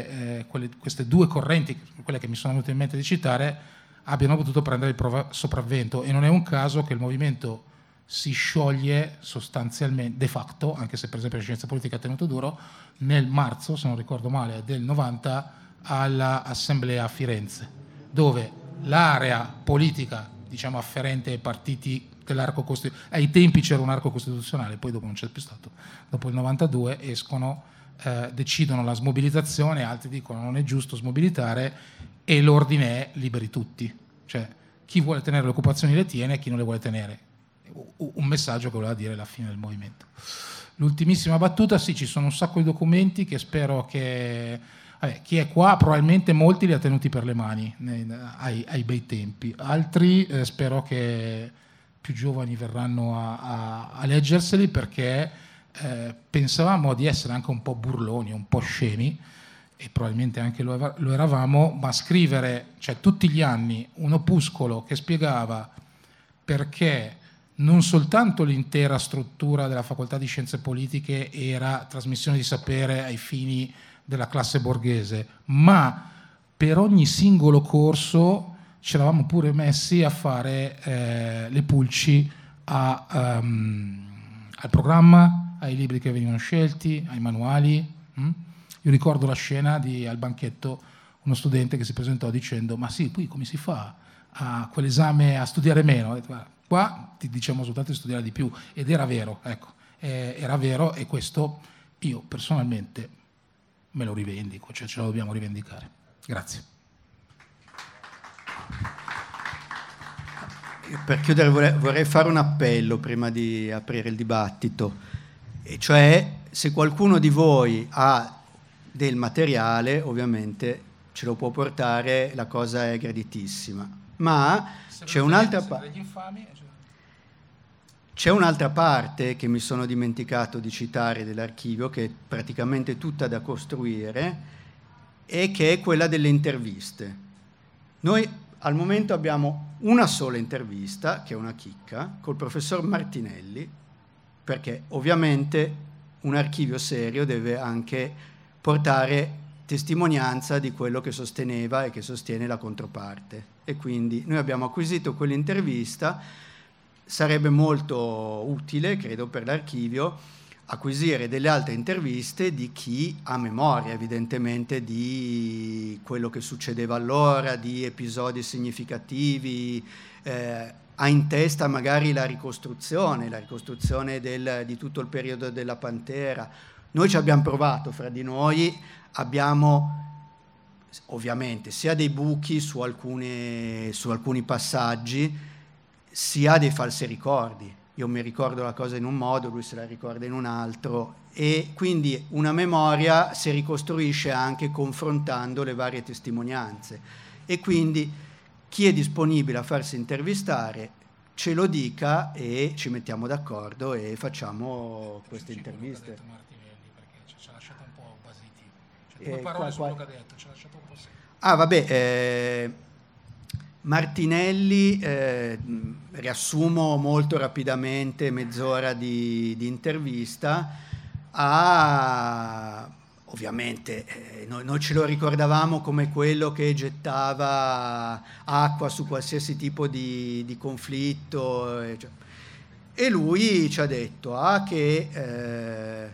due correnti, quelle che mi sono venute in mente di citare, abbiano potuto prendere il sopravvento, e non è un caso che il movimento si scioglie sostanzialmente, de facto, anche se per esempio la scienza politica ha tenuto duro, nel marzo, se non ricordo male, del 90 all'Assemblea a Firenze, dove l'area politica, diciamo, afferente ai partiti dell'arco costituzionale, ai tempi c'era un arco costituzionale, poi dopo non c'è più stato, dopo il 92 escono, decidono la smobilitazione, altri dicono non è giusto smobilitare, e l'ordine è liberi tutti, cioè chi vuole tenere le occupazioni le tiene, chi non le vuole tenere. Un messaggio che voleva dire la fine del movimento. L'ultimissima battuta: sì, ci sono un sacco di documenti che spero che chi è qua probabilmente molti li ha tenuti per le mani ai bei tempi, altri spero che più giovani verranno a leggerseli, perché pensavamo di essere anche un po' burloni, un po' scemi, e probabilmente anche lo eravamo, ma scrivere, cioè tutti gli anni, un opuscolo che spiegava perché non soltanto l'intera struttura della facoltà di scienze politiche era trasmissione di sapere ai fini della classe borghese, ma per ogni singolo corso ci eravamo pure messi a fare le pulci al programma, ai libri che venivano scelti, ai manuali. Io ricordo la scena al banchetto, uno studente che si presentò dicendo: ma sì, poi come si fa a quell'esame a studiare meno? Ho detto: guarda, qua ti diciamo soltanto di studiare di più. Ed era vero, ecco, era vero, e questo io personalmente me lo rivendico, cioè ce lo dobbiamo rivendicare. Grazie. Per chiudere vorrei fare un appello prima di aprire il dibattito, e cioè, se qualcuno di voi ha del materiale, ovviamente ce lo può portare, la cosa è graditissima, ma c'è un'altra parte che mi sono dimenticato di citare dell'archivio, che è praticamente tutta da costruire, e che è quella delle interviste. Noi al momento abbiamo una sola intervista, che è una chicca, col professor Martinelli, perché ovviamente un archivio serio deve anche portare testimonianza di quello che sosteneva e che sostiene la controparte. E quindi noi abbiamo acquisito quell'intervista. Sarebbe molto utile, credo, per l'archivio acquisire delle altre interviste di chi ha memoria, evidentemente, di quello che succedeva allora, di episodi significativi, ha in testa magari la ricostruzione di tutto il periodo della Pantera. Noi ci abbiamo provato fra di noi, abbiamo ovviamente sia dei buchi su alcuni passaggi, sia dei falsi ricordi. Io mi ricordo la cosa in un modo, lui se la ricorda in un altro, e quindi una memoria si ricostruisce anche confrontando le varie testimonianze. E quindi chi è disponibile a farsi intervistare ce lo dica e ci mettiamo d'accordo e facciamo queste interviste. Ci ha lasciato un po' basiti. Due parole su quello che ha detto, ci ha lasciato un po' secco. Vabbè, Martinelli, riassumo molto rapidamente, mezz'ora di intervista, ovviamente noi ce lo ricordavamo come quello che gettava acqua su qualsiasi tipo di conflitto, e lui ci ha detto che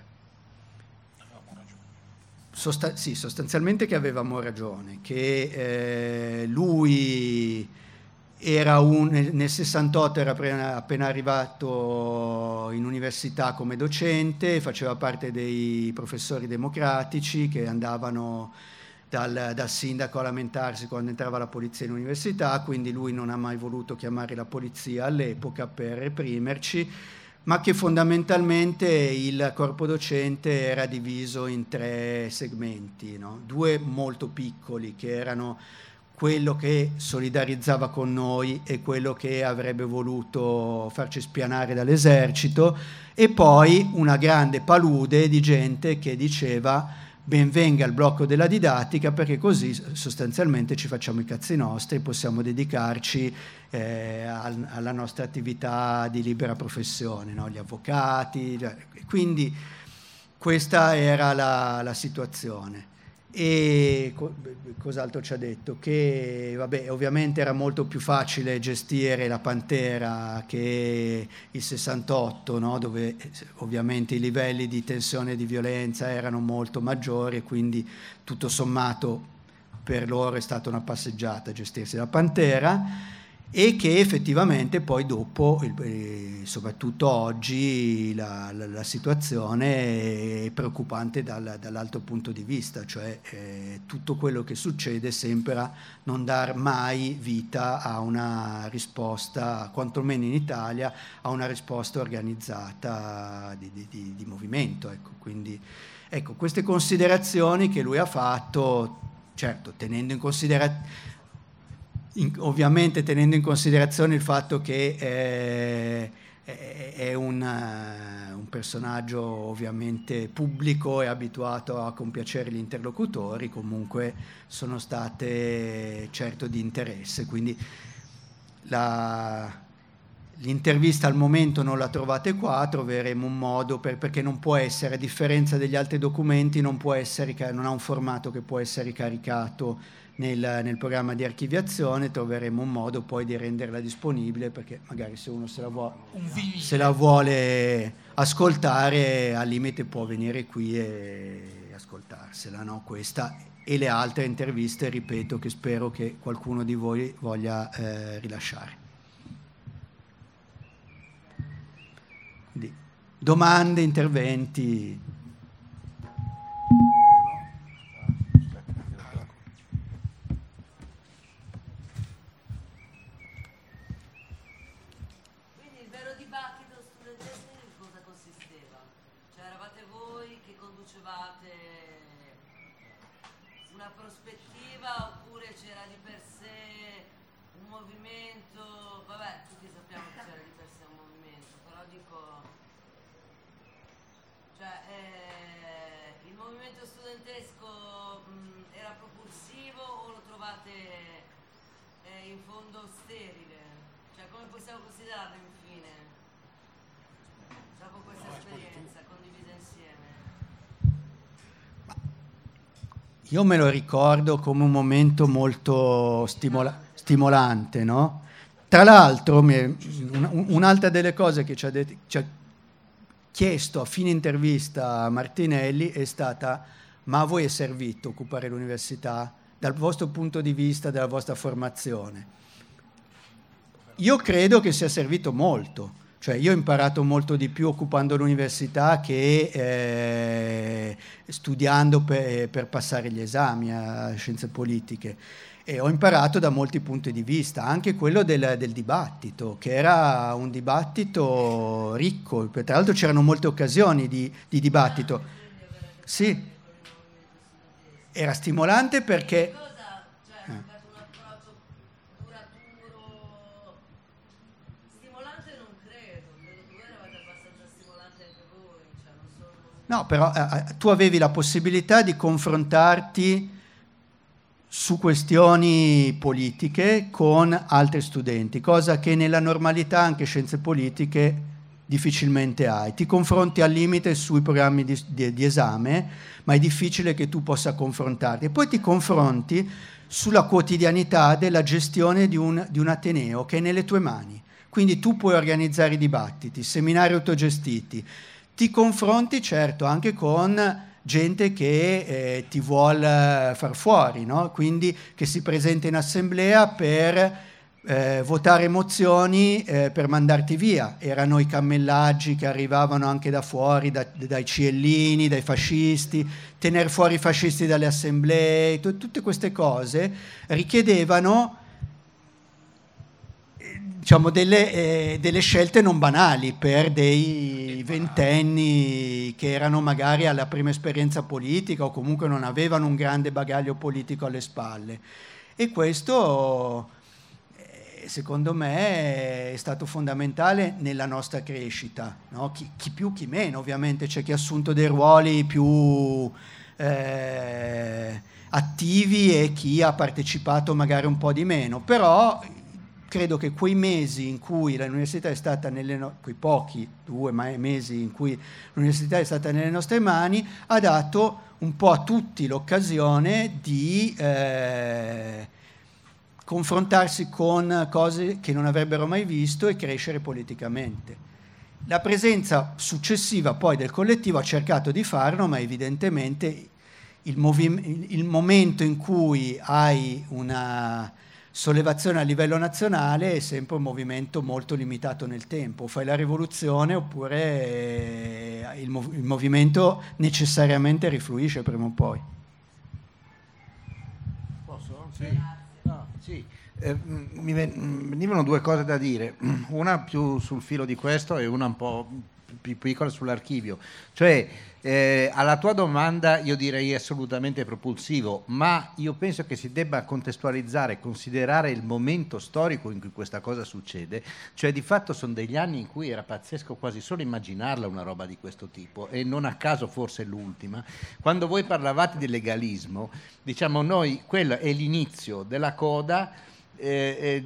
sostanzialmente che avevamo ragione, che lui era nel 68 era appena arrivato in università come docente, faceva parte dei professori democratici che andavano dal sindaco a lamentarsi quando entrava la polizia in università, quindi lui non ha mai voluto chiamare la polizia all'epoca per reprimerci, ma che fondamentalmente il corpo docente era diviso in 3 segmenti, no? 2 molto piccoli, che erano quello che solidarizzava con noi e quello che avrebbe voluto farci spianare dall'esercito, e poi una grande palude di gente che diceva ben venga il blocco della didattica, perché così sostanzialmente ci facciamo i cazzi nostri, possiamo dedicarci alla nostra attività di libera professione, no? Gli avvocati, quindi questa era la situazione. E cos'altro ci ha detto? Che vabbè, ovviamente era molto più facile gestire la Pantera che il 68, no? Dove ovviamente i livelli di tensione e di violenza erano molto maggiori, e quindi tutto sommato per loro è stata una passeggiata gestirsi la Pantera, e che effettivamente poi dopo, soprattutto oggi, la situazione è preoccupante dall'altro punto di vista, cioè tutto quello che succede sembra non dar mai vita a una risposta, quantomeno in Italia, a una risposta organizzata di movimento. Ecco. Quindi ecco, queste considerazioni che lui ha fatto, certo, ovviamente tenendo in considerazione il fatto che è un personaggio ovviamente pubblico e abituato a compiacere gli interlocutori, comunque sono state certo di interesse, quindi l'intervista al momento non la trovate qua, troveremo un modo perché non può essere, a differenza degli altri documenti, non ha un formato che può essere caricato nel programma di archiviazione. Troveremo un modo poi di renderla disponibile, perché magari se uno se la vuole ascoltare, al limite può venire qui e ascoltarsela, no? Questa e le altre interviste, ripeto, che spero che qualcuno di voi voglia rilasciare. Quindi, domande, interventi? Una prospettiva, oppure c'era di per sé un movimento? Vabbè, tutti sappiamo che c'era di per sé un movimento, però dico, cioè il movimento studentesco era propulsivo o lo trovate in fondo sterile? Cioè, come possiamo considerarlo infine dopo questa esperienza condivisa insieme? Io me lo ricordo come un momento molto stimolante, no? Tra l'altro, un'altra delle cose che ci ha chiesto a fine intervista a Martinelli è stata: ma a voi è servito occupare l'università dal vostro punto di vista, della vostra formazione? Io credo che sia servito molto. Cioè, io ho imparato molto di più occupando l'università che studiando per passare gli esami a scienze politiche, e ho imparato da molti punti di vista, anche quello del dibattito, che era un dibattito ricco. Tra l'altro c'erano molte occasioni di dibattito. Sì, era stimolante perché... No, però tu avevi la possibilità di confrontarti su questioni politiche con altri studenti, cosa che nella normalità anche scienze politiche difficilmente hai. Ti confronti al limite sui programmi di esame, ma è difficile che tu possa confrontarti. E poi ti confronti sulla quotidianità della gestione di un ateneo che è nelle tue mani. Quindi tu puoi organizzare i dibattiti, seminari autogestiti. Ti confronti certo anche con gente che ti vuol far fuori, no? Quindi che si presenta in assemblea per votare mozioni per mandarti via. Erano i cammellaggi che arrivavano anche da fuori, dai ciellini, dai fascisti, tener fuori i fascisti dalle assemblee, tutte queste cose richiedevano diciamo delle scelte non banali per dei ventenni che erano magari alla prima esperienza politica o comunque non avevano un grande bagaglio politico alle spalle. E questo secondo me è stato fondamentale nella nostra crescita, no? Chi più chi meno, ovviamente c'è chi ha assunto dei ruoli più attivi e chi ha partecipato magari un po' di meno, però credo che quei mesi in cui l'università è stata quei pochi 2 mesi in cui l'università è stata nelle nostre mani, ha dato un po' a tutti l'occasione di confrontarsi con cose che non avrebbero mai visto e crescere politicamente. La presenza successiva poi del collettivo ha cercato di farlo, ma evidentemente il momento in cui hai una sollevazione a livello nazionale è sempre un movimento molto limitato nel tempo. Fai la rivoluzione oppure il movimento necessariamente rifluisce prima o poi. Posso? Sì. No, sì. Mi venivano 2 cose da dire, una più sul filo di questo e una un po' più piccola sull'archivio. Cioè, alla tua domanda io direi assolutamente propulsivo, ma io penso che si debba contestualizzare, considerare il momento storico in cui questa cosa succede, cioè di fatto sono degli anni in cui era pazzesco quasi solo immaginarla una roba di questo tipo, e non a caso forse l'ultima. Quando voi parlavate di legalismo, diciamo noi, quello è l'inizio della coda, è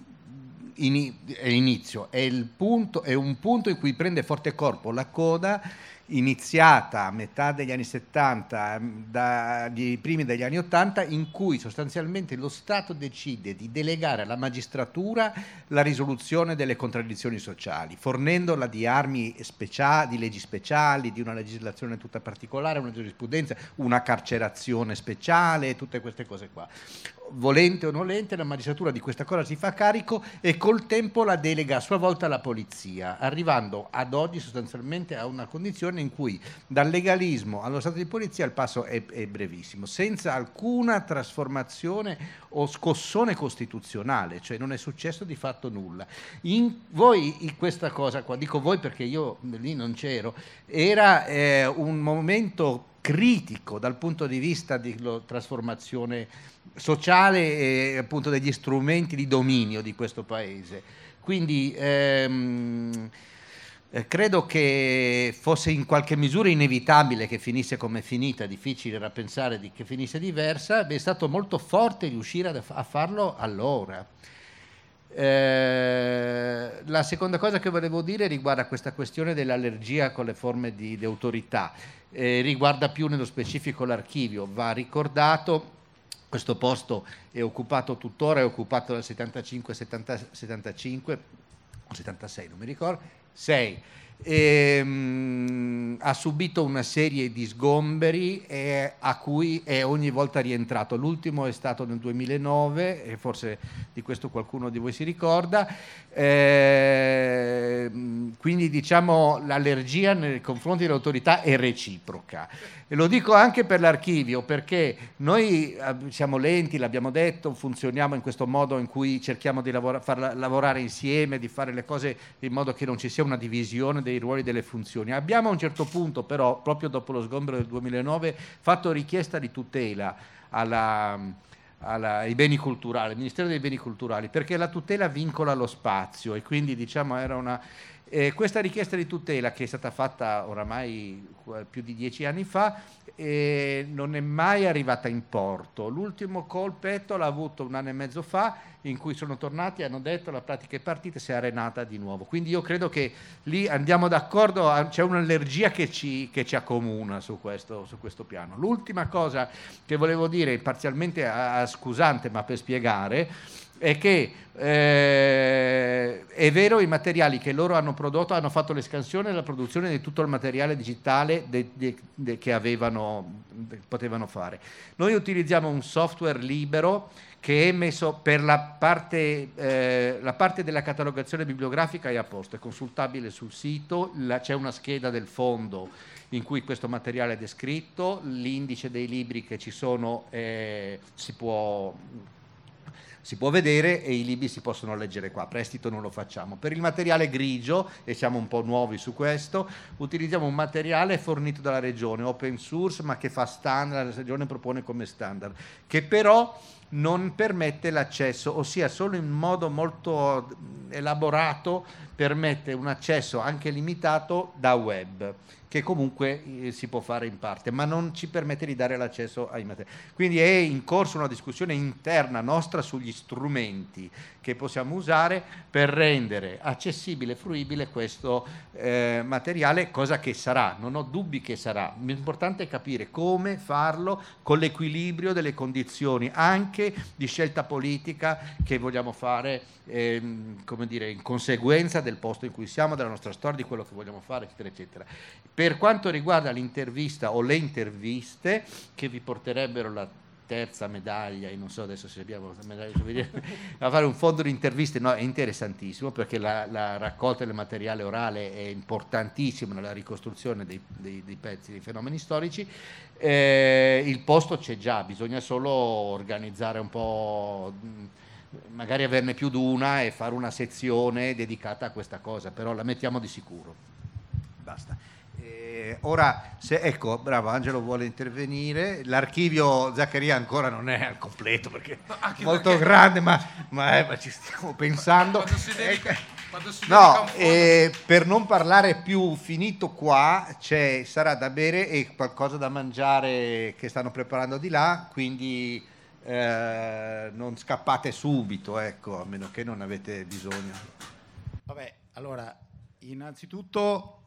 un punto in cui prende forte corpo la coda, iniziata a metà degli anni 70, dai primi degli anni 80, in cui sostanzialmente lo Stato decide di delegare alla magistratura la risoluzione delle contraddizioni sociali, fornendola di armi speciali, di leggi speciali, di una legislazione tutta particolare, una giurisprudenza, una carcerazione speciale, tutte queste cose qua. Volente o nolente, la magistratura di questa cosa si fa carico e col tempo la delega a sua volta alla polizia, arrivando ad oggi sostanzialmente a una condizione in cui dal legalismo allo stato di polizia il passo è brevissimo, senza alcuna trasformazione o scossone costituzionale, cioè non è successo di fatto nulla. Questa cosa qua, dico voi perché io lì non c'ero, era un momento critico dal punto di vista di trasformazione sociale e appunto degli strumenti di dominio di questo paese. Quindi credo che fosse in qualche misura inevitabile che finisse come è finita, difficile da pensare che finisse diversa. È stato molto forte riuscire a farlo allora. La seconda cosa che volevo dire riguarda questa questione dell'allergia con le forme di autorità, riguarda più nello specifico l'archivio. Va ricordato, questo posto è occupato tuttora, è occupato dal 75 o 76, non mi ricordo, 6. Ha subito una serie di sgomberi a cui è ogni volta rientrato. L'ultimo è stato nel 2009 e forse di questo qualcuno di voi si ricorda. Quindi diciamo l'allergia nei confronti dell'autorità è reciproca. E lo dico anche per l'archivio, perché noi siamo lenti, l'abbiamo detto, funzioniamo in questo modo in cui cerchiamo di far lavorare insieme, di fare le cose in modo che non ci sia una divisione dei ruoli e delle funzioni. Abbiamo a un certo punto però, proprio dopo lo sgombero del 2009, fatto richiesta di tutela ai beni culturali, al Ministero dei Beni Culturali, perché la tutela vincola lo spazio e quindi diciamo era una... Questa richiesta di tutela, che è stata fatta oramai più di 10 anni fa, non è mai arrivata in porto. L'ultimo colpetto l'ha avuto 1 anno e mezzo fa, in cui sono tornati e hanno detto la pratica è partita e si è arenata di nuovo. Quindi io credo che lì andiamo d'accordo, c'è un'allergia che ci accomuna su questo piano. L'ultima cosa che volevo dire, parzialmente scusante ma per spiegare, è che è vero, i materiali che loro hanno prodotto hanno fatto l'escansione e la produzione di tutto il materiale digitale che potevano fare. Noi utilizziamo un software libero che è messo per la parte della catalogazione bibliografica, è a posto, è consultabile sul sito, c'è una scheda del fondo in cui questo materiale è descritto, l'indice dei libri che ci sono si può vedere e i libri si possono leggere qua. Prestito non lo facciamo. Per il materiale grigio, e siamo un po' nuovi su questo, utilizziamo un materiale fornito dalla regione, open source, ma che fa standard, la regione propone come standard, che però non permette l'accesso, ossia solo in modo molto elaborato permette un accesso anche limitato da web, che comunque si può fare in parte, ma non ci permette di dare l'accesso ai materiali. Quindi è in corso una discussione interna nostra sugli strumenti che possiamo usare per rendere accessibile e fruibile questo materiale, cosa che sarà, non ho dubbi che sarà. L'importante è capire come farlo con l'equilibrio delle condizioni anche di scelta politica che vogliamo fare, come dire, in conseguenza del posto in cui siamo, della nostra storia, di quello che vogliamo fare, eccetera, eccetera. Per quanto riguarda l'intervista o le interviste che vi porterebbero la terza medaglia, io non so adesso se abbiamo la medaglia, a fare un fondo di interviste, no, è interessantissimo perché la raccolta del materiale orale è importantissima nella ricostruzione dei pezzi, dei fenomeni storici. Il posto c'è già, bisogna solo organizzare un po', magari averne più di una e fare una sezione dedicata a questa cosa, però la mettiamo di sicuro. Basta. Ora, ecco, bravo, Angelo vuole intervenire. L'archivio Zaccaria ancora non è al completo perché è molto grande, ma ci stiamo pensando. Per non parlare più finito qua, sarà da bere e qualcosa da mangiare che stanno preparando di là, quindi non scappate subito, ecco, a meno che non avete bisogno. Vabbè, allora, innanzitutto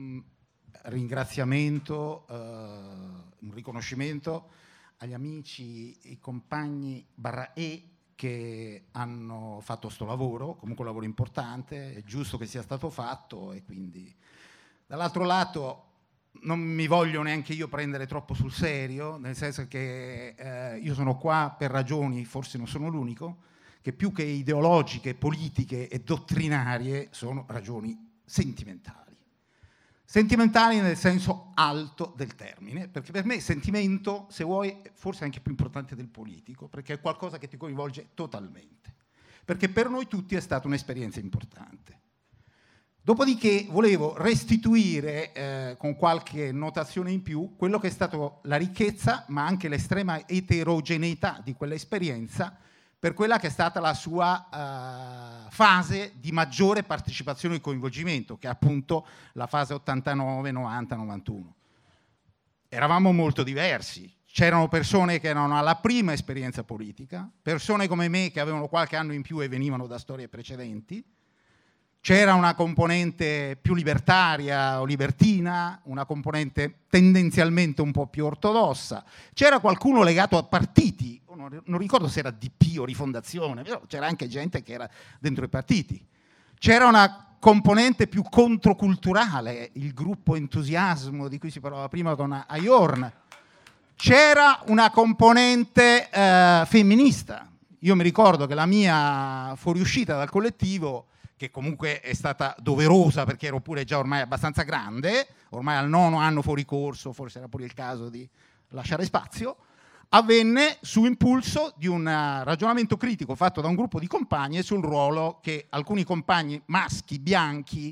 ringraziamento, un riconoscimento agli amici e compagni /e che hanno fatto sto lavoro, comunque un lavoro importante, è giusto che sia stato fatto e quindi dall'altro lato non mi voglio neanche io prendere troppo sul serio, nel senso che io sono qua per ragioni, forse non sono l'unico, che più che ideologiche, politiche e dottrinarie sono ragioni sentimentali. Sentimentali nel senso alto del termine, perché per me sentimento, se vuoi, è forse anche più importante del politico, perché è qualcosa che ti coinvolge totalmente. Perché per noi tutti è stata un'esperienza importante. Dopodiché volevo restituire, con qualche notazione in più, quello che è stato la ricchezza, ma anche l'estrema eterogeneità di quell'esperienza, per quella che è stata la sua fase di maggiore partecipazione e coinvolgimento, che è appunto la fase 89, 90, 91. Eravamo molto diversi, c'erano persone che erano alla prima esperienza politica, persone come me che avevano qualche anno in più e venivano da storie precedenti, c'era una componente più libertaria o libertina, una componente tendenzialmente un po' più ortodossa, c'era qualcuno legato a partiti, non ricordo se era DP o Rifondazione, però c'era anche gente che era dentro i partiti. C'era una componente più controculturale, il gruppo Entusiasmo di cui si parlava prima con Ajorn. C'era una componente femminista. Io mi ricordo che la mia fuoriuscita dal collettivo, che comunque è stata doverosa perché ero pure già ormai abbastanza grande, ormai al 9º anno fuori corso, forse era pure il caso di lasciare spazio, avvenne su impulso di un ragionamento critico fatto da un gruppo di compagne sul ruolo che alcuni compagni maschi bianchi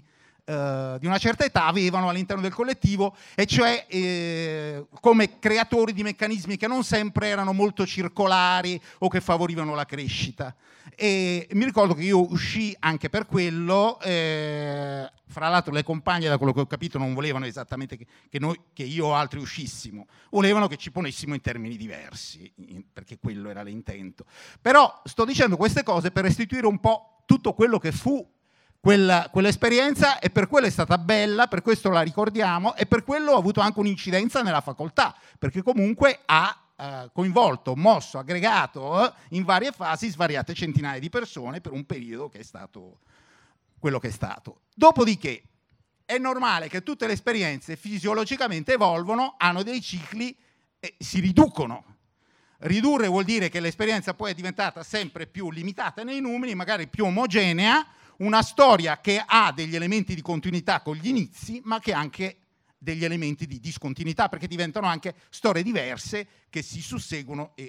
di una certa età avevano all'interno del collettivo, e cioè come creatori di meccanismi che non sempre erano molto circolari o che favorivano la crescita. E mi ricordo che io uscii anche per quello, fra l'altro le compagne, da quello che ho capito, non volevano esattamente che io o altri uscissimo, volevano che ci ponessimo in termini diversi, perché quello era l'intento. Però sto dicendo queste cose per restituire un po' tutto quello che fu quell'esperienza, e per quello è stata bella, per questo la ricordiamo, e per quello ha avuto anche un'incidenza nella facoltà, perché comunque ha coinvolto, mosso, aggregato in varie fasi svariate centinaia di persone per un periodo che è stato quello che è stato. Dopodiché è normale che tutte le esperienze fisiologicamente evolvono, hanno dei cicli e si riducono. Ridurre vuol dire che l'esperienza poi è diventata sempre più limitata nei numeri, magari più omogenea, una storia che ha degli elementi di continuità con gli inizi, ma che ha anche degli elementi di discontinuità, perché diventano anche storie diverse che si susseguono e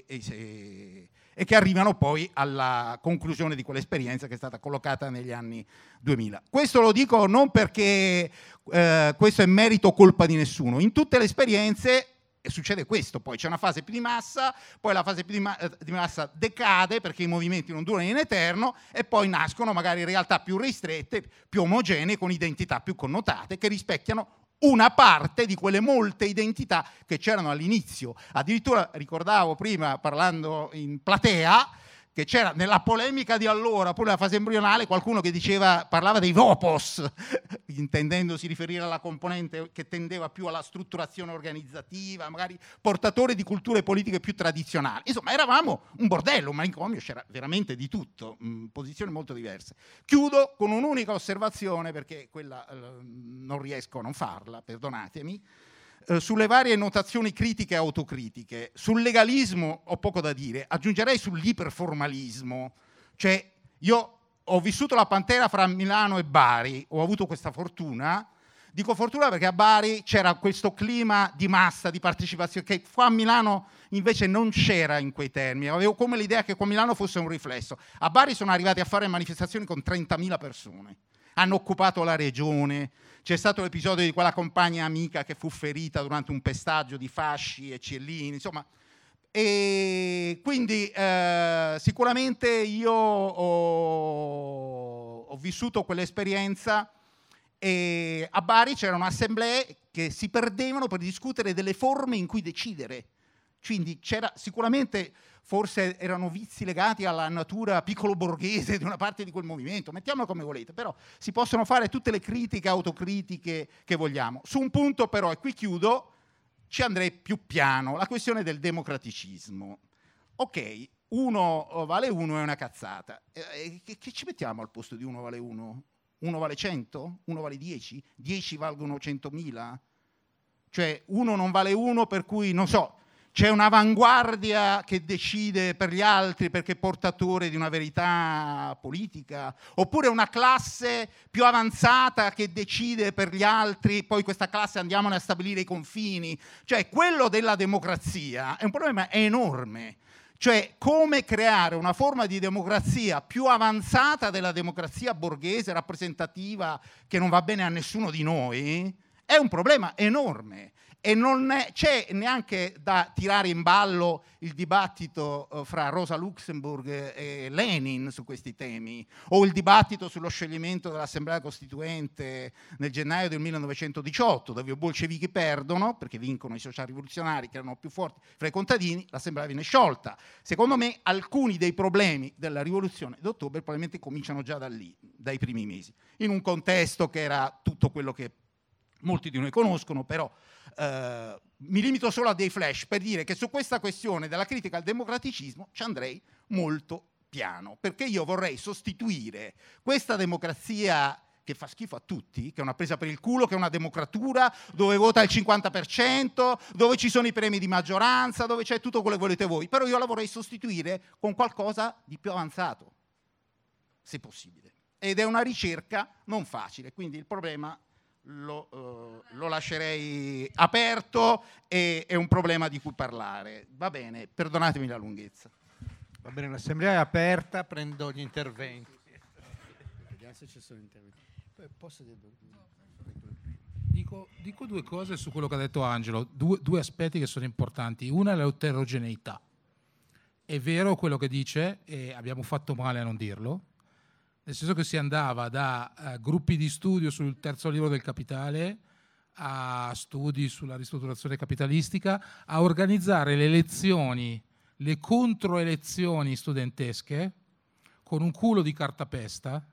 che arrivano poi alla conclusione di quell'esperienza che è stata collocata negli anni 2000. Questo lo dico non perché questo è merito o colpa di nessuno. In tutte le esperienze succede questo, poi c'è una fase più di massa, poi la fase più di massa decade perché i movimenti non durano in eterno, e poi nascono magari realtà più ristrette, più omogenee, con identità più connotate, che rispecchiano una parte di quelle molte identità che c'erano all'inizio. Addirittura ricordavo prima, parlando in platea, che c'era nella polemica di allora, pure nella fase embrionale, qualcuno che parlava dei Vopos, intendendosi riferire alla componente che tendeva più alla strutturazione organizzativa, magari portatori di culture politiche più tradizionali. Insomma, eravamo un bordello, un manicomio, c'era veramente di tutto, posizioni molto diverse. Chiudo con un'unica osservazione, perché quella non riesco a non farla, perdonatemi. Sulle varie notazioni critiche e autocritiche, sul legalismo ho poco da dire, aggiungerei sull'iperformalismo. Cioè, io ho vissuto la Pantera fra Milano e Bari, ho avuto questa fortuna. Dico fortuna perché a Bari c'era questo clima di massa, di partecipazione, che qua a Milano invece non c'era in quei termini. Avevo come l'idea che qua a Milano fosse un riflesso. A Bari sono arrivati a fare manifestazioni con 30.000 persone. Hanno occupato la regione. C'è stato l'episodio di quella compagna amica che fu ferita durante un pestaggio di fasci e ciellini, insomma. E quindi sicuramente io ho vissuto quell'esperienza, e a Bari c'erano assemblee che si perdevano per discutere delle forme in cui decidere. Quindi c'era sicuramente, forse erano vizi legati alla natura piccolo borghese di una parte di quel movimento, mettiamolo come volete, però si possono fare tutte le critiche, autocritiche che vogliamo. Su un punto però, e qui chiudo, ci andrei più piano, la questione del democraticismo. Ok, 1 vale 1 è una cazzata. Che ci mettiamo al posto di 1 vale 1? 1 vale 100? 1 vale 10? 10 valgono 100.000? Cioè 1 non vale 1, per cui, non so, c'è un'avanguardia che decide per gli altri perché è portatore di una verità politica, oppure una classe più avanzata che decide per gli altri, poi questa classe andiamone a stabilire i confini. Cioè, quello della democrazia è un problema enorme. Cioè, come creare una forma di democrazia più avanzata della democrazia borghese, rappresentativa, che non va bene a nessuno di noi, è un problema enorme. E non c'è neanche da tirare in ballo il dibattito fra Rosa Luxemburg e Lenin su questi temi, o il dibattito sullo scioglimento dell'Assemblea Costituente nel gennaio del 1918, dove i bolscevichi perdono perché vincono i socialrivoluzionari che erano più forti fra i contadini, l'Assemblea viene sciolta. Secondo me alcuni dei problemi della rivoluzione d'ottobre probabilmente cominciano già da lì, dai primi mesi, in un contesto che era tutto quello che molti di noi conoscono, però mi limito solo a dei flash per dire che su questa questione della critica al democraticismo ci andrei molto piano, perché io vorrei sostituire questa democrazia che fa schifo a tutti, che è una presa per il culo, che è una democratura dove vota il 50%, dove ci sono i premi di maggioranza, dove c'è tutto quello che volete voi, però io la vorrei sostituire con qualcosa di più avanzato, se possibile, ed è una ricerca non facile, quindi il problema lo lascerei aperto, e è un problema di cui parlare. Va bene, perdonatemi la lunghezza. Va bene, l'assemblea è aperta, prendo gli interventi. Vediamo se ci sono interventi. Posso dire? Dico due cose su quello che ha detto Angelo, due aspetti che sono importanti. Una è l'eterogeneità. È vero quello che dice, e abbiamo fatto male a non dirlo, nel senso che si andava da gruppi di studio sul terzo libro del Capitale a studi sulla ristrutturazione capitalistica, a organizzare le elezioni, le controelezioni studentesche con un culo di cartapesta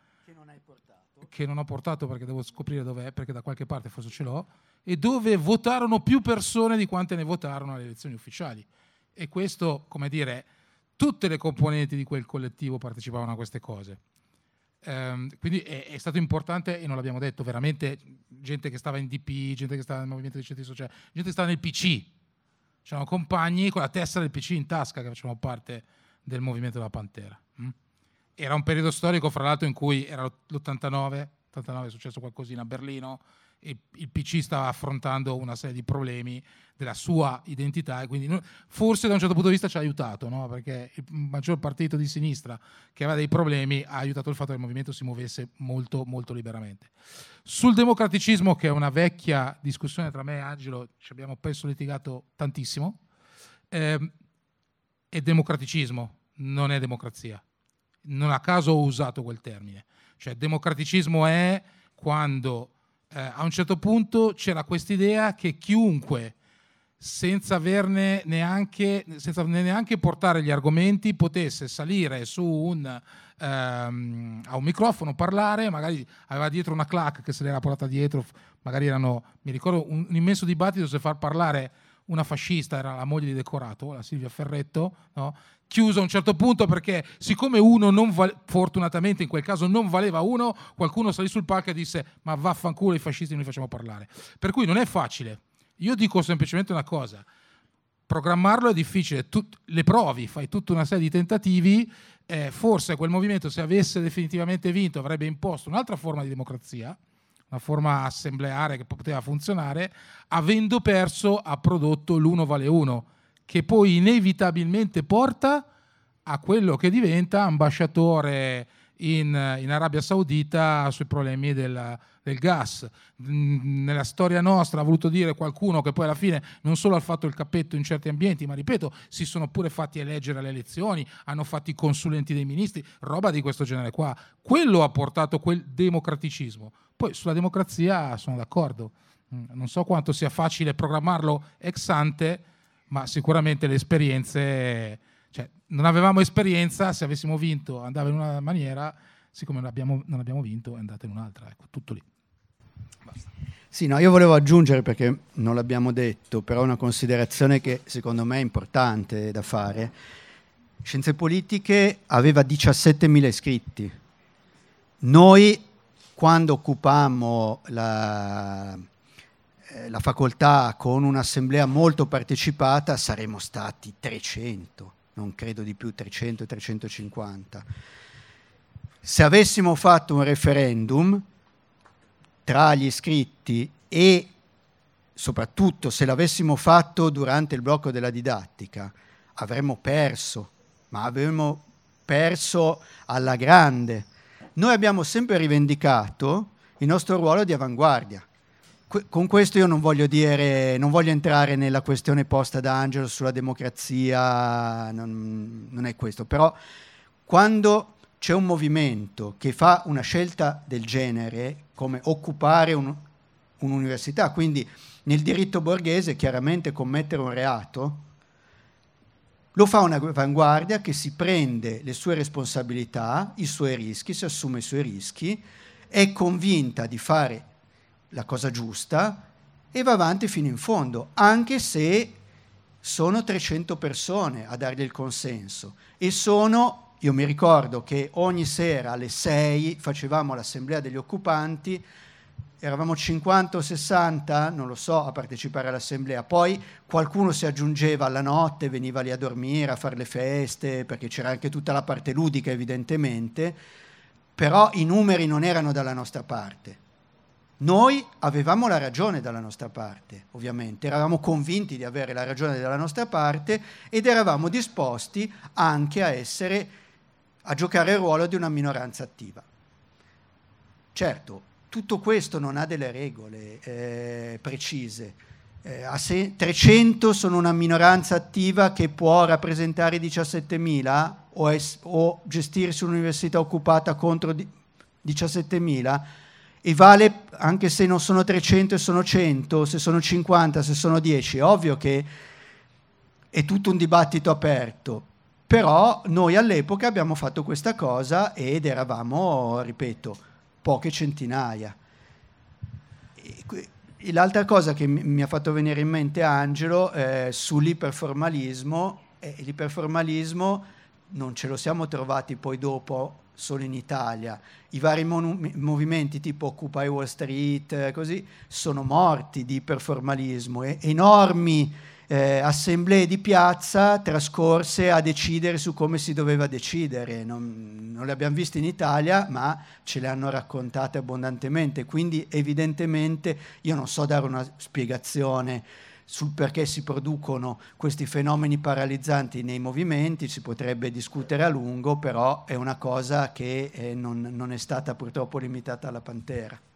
che non ho portato perché devo scoprire dov'è, perché da qualche parte forse ce l'ho, e dove votarono più persone di quante ne votarono alle elezioni ufficiali. E questo, come dire, tutte le componenti di quel collettivo partecipavano a queste cose. Quindi è stato importante, e non l'abbiamo detto, veramente gente che stava in DP, gente che stava nel movimento dei centri sociali, gente che stava nel PC. C'erano compagni con la tessera del PC in tasca che facevano parte del movimento della Pantera. Era un periodo storico, fra l'altro, in cui era l'89, è successo qualcosina a Berlino, e il PC stava affrontando una serie di problemi della sua identità, e quindi forse da un certo punto di vista ci ha aiutato, no? Perché il maggior partito di sinistra che aveva dei problemi ha aiutato il fatto che il movimento si muovesse molto, molto liberamente. Sul democraticismo, che è una vecchia discussione tra me e Angelo, ci abbiamo penso litigato tantissimo, è democraticismo, non è democrazia. Non a caso ho usato quel termine. Cioè, democraticismo è quando a un certo punto c'era quest'idea che chiunque, senza neanche portare gli argomenti, potesse salire su a un microfono, parlare, magari aveva dietro una clac che se l'era portata dietro, magari mi ricordo un immenso dibattito se far parlare una fascista, era la moglie di Decorato, la Silvia Ferretto, no? Chiuso a un certo punto perché siccome uno fortunatamente in quel caso non valeva uno, qualcuno salì sul palco e disse ma vaffanculo, i fascisti non li facciamo parlare. Per cui non è facile. Io dico semplicemente una cosa: programmarlo è difficile, le provi, fai tutta una serie di tentativi, forse quel movimento, se avesse definitivamente vinto, avrebbe imposto un'altra forma di democrazia, una forma assembleare che poteva funzionare. Avendo perso, ha prodotto l'uno vale uno, che poi inevitabilmente porta a quello che diventa ambasciatore in Arabia Saudita sui problemi del gas. Nella storia nostra ha voluto dire qualcuno che poi alla fine non solo ha fatto il cappetto in certi ambienti, ma ripeto, si sono pure fatti eleggere alle elezioni, hanno fatto i consulenti dei ministri, roba di questo genere qua. Quello ha portato quel democraticismo. Poi sulla democrazia sono d'accordo, non so quanto sia facile programmarlo ex ante, ma sicuramente le esperienze, cioè non avevamo esperienza, se avessimo vinto andava in una maniera, siccome non abbiamo vinto è andata in un'altra, ecco, tutto lì. Basta. Sì, no, io volevo aggiungere, perché non l'abbiamo detto, però una considerazione che secondo me è importante da fare. Scienze Politiche aveva 17.000 iscritti. Noi, quando occupammo la facoltà con un'assemblea molto partecipata, saremmo stati 300, non credo di più, 300 e 350. Se avessimo fatto un referendum tra gli iscritti e soprattutto se l'avessimo fatto durante il blocco della didattica, avremmo perso, ma avremmo perso alla grande. Noi abbiamo sempre rivendicato il nostro ruolo di avanguardia. Con questo io non voglio entrare nella questione posta da Angelo sulla democrazia, non è questo, però quando c'è un movimento che fa una scelta del genere, come occupare un'università, quindi nel diritto borghese chiaramente commettere un reato, lo fa un'avanguardia che si prende le sue responsabilità, i suoi rischi, si assume i suoi rischi, è convinta di fare la cosa giusta e va avanti fino in fondo, anche se sono 300 persone a dargli il consenso. E io mi ricordo che ogni sera alle 6 facevamo l'assemblea degli occupanti, eravamo 50 o 60, non lo so, a partecipare all'assemblea. Poi qualcuno si aggiungeva alla notte, veniva lì a dormire, a fare le feste, perché c'era anche tutta la parte ludica evidentemente, però i numeri non erano dalla nostra parte. Noi avevamo la ragione dalla nostra parte, ovviamente, eravamo convinti di avere la ragione dalla nostra parte ed eravamo disposti anche a giocare il ruolo di una minoranza attiva. Certo, tutto questo non ha delle regole precise. 300 sono una minoranza attiva che può rappresentare 17.000 o gestirsi un'università occupata contro 17.000, e vale anche se non sono 300 e sono 100, se sono 50, se sono 10. È ovvio che è tutto un dibattito aperto, però noi all'epoca abbiamo fatto questa cosa ed eravamo, ripeto, poche centinaia. E l'altra cosa che mi ha fatto venire in mente Angelo sull'iperformalismo, l'iperformalismo non ce lo siamo trovati poi dopo solo in Italia. I vari movimenti tipo Occupy Wall Street, così, sono morti di iperformalismo, enormi assemblee di piazza trascorse a decidere su come si doveva decidere. Non le abbiamo viste in Italia, ma ce le hanno raccontate abbondantemente, quindi evidentemente io non so dare una spiegazione sul perché si producono questi fenomeni paralizzanti nei movimenti, si potrebbe discutere a lungo, però è una cosa che non è stata purtroppo limitata alla Pantera.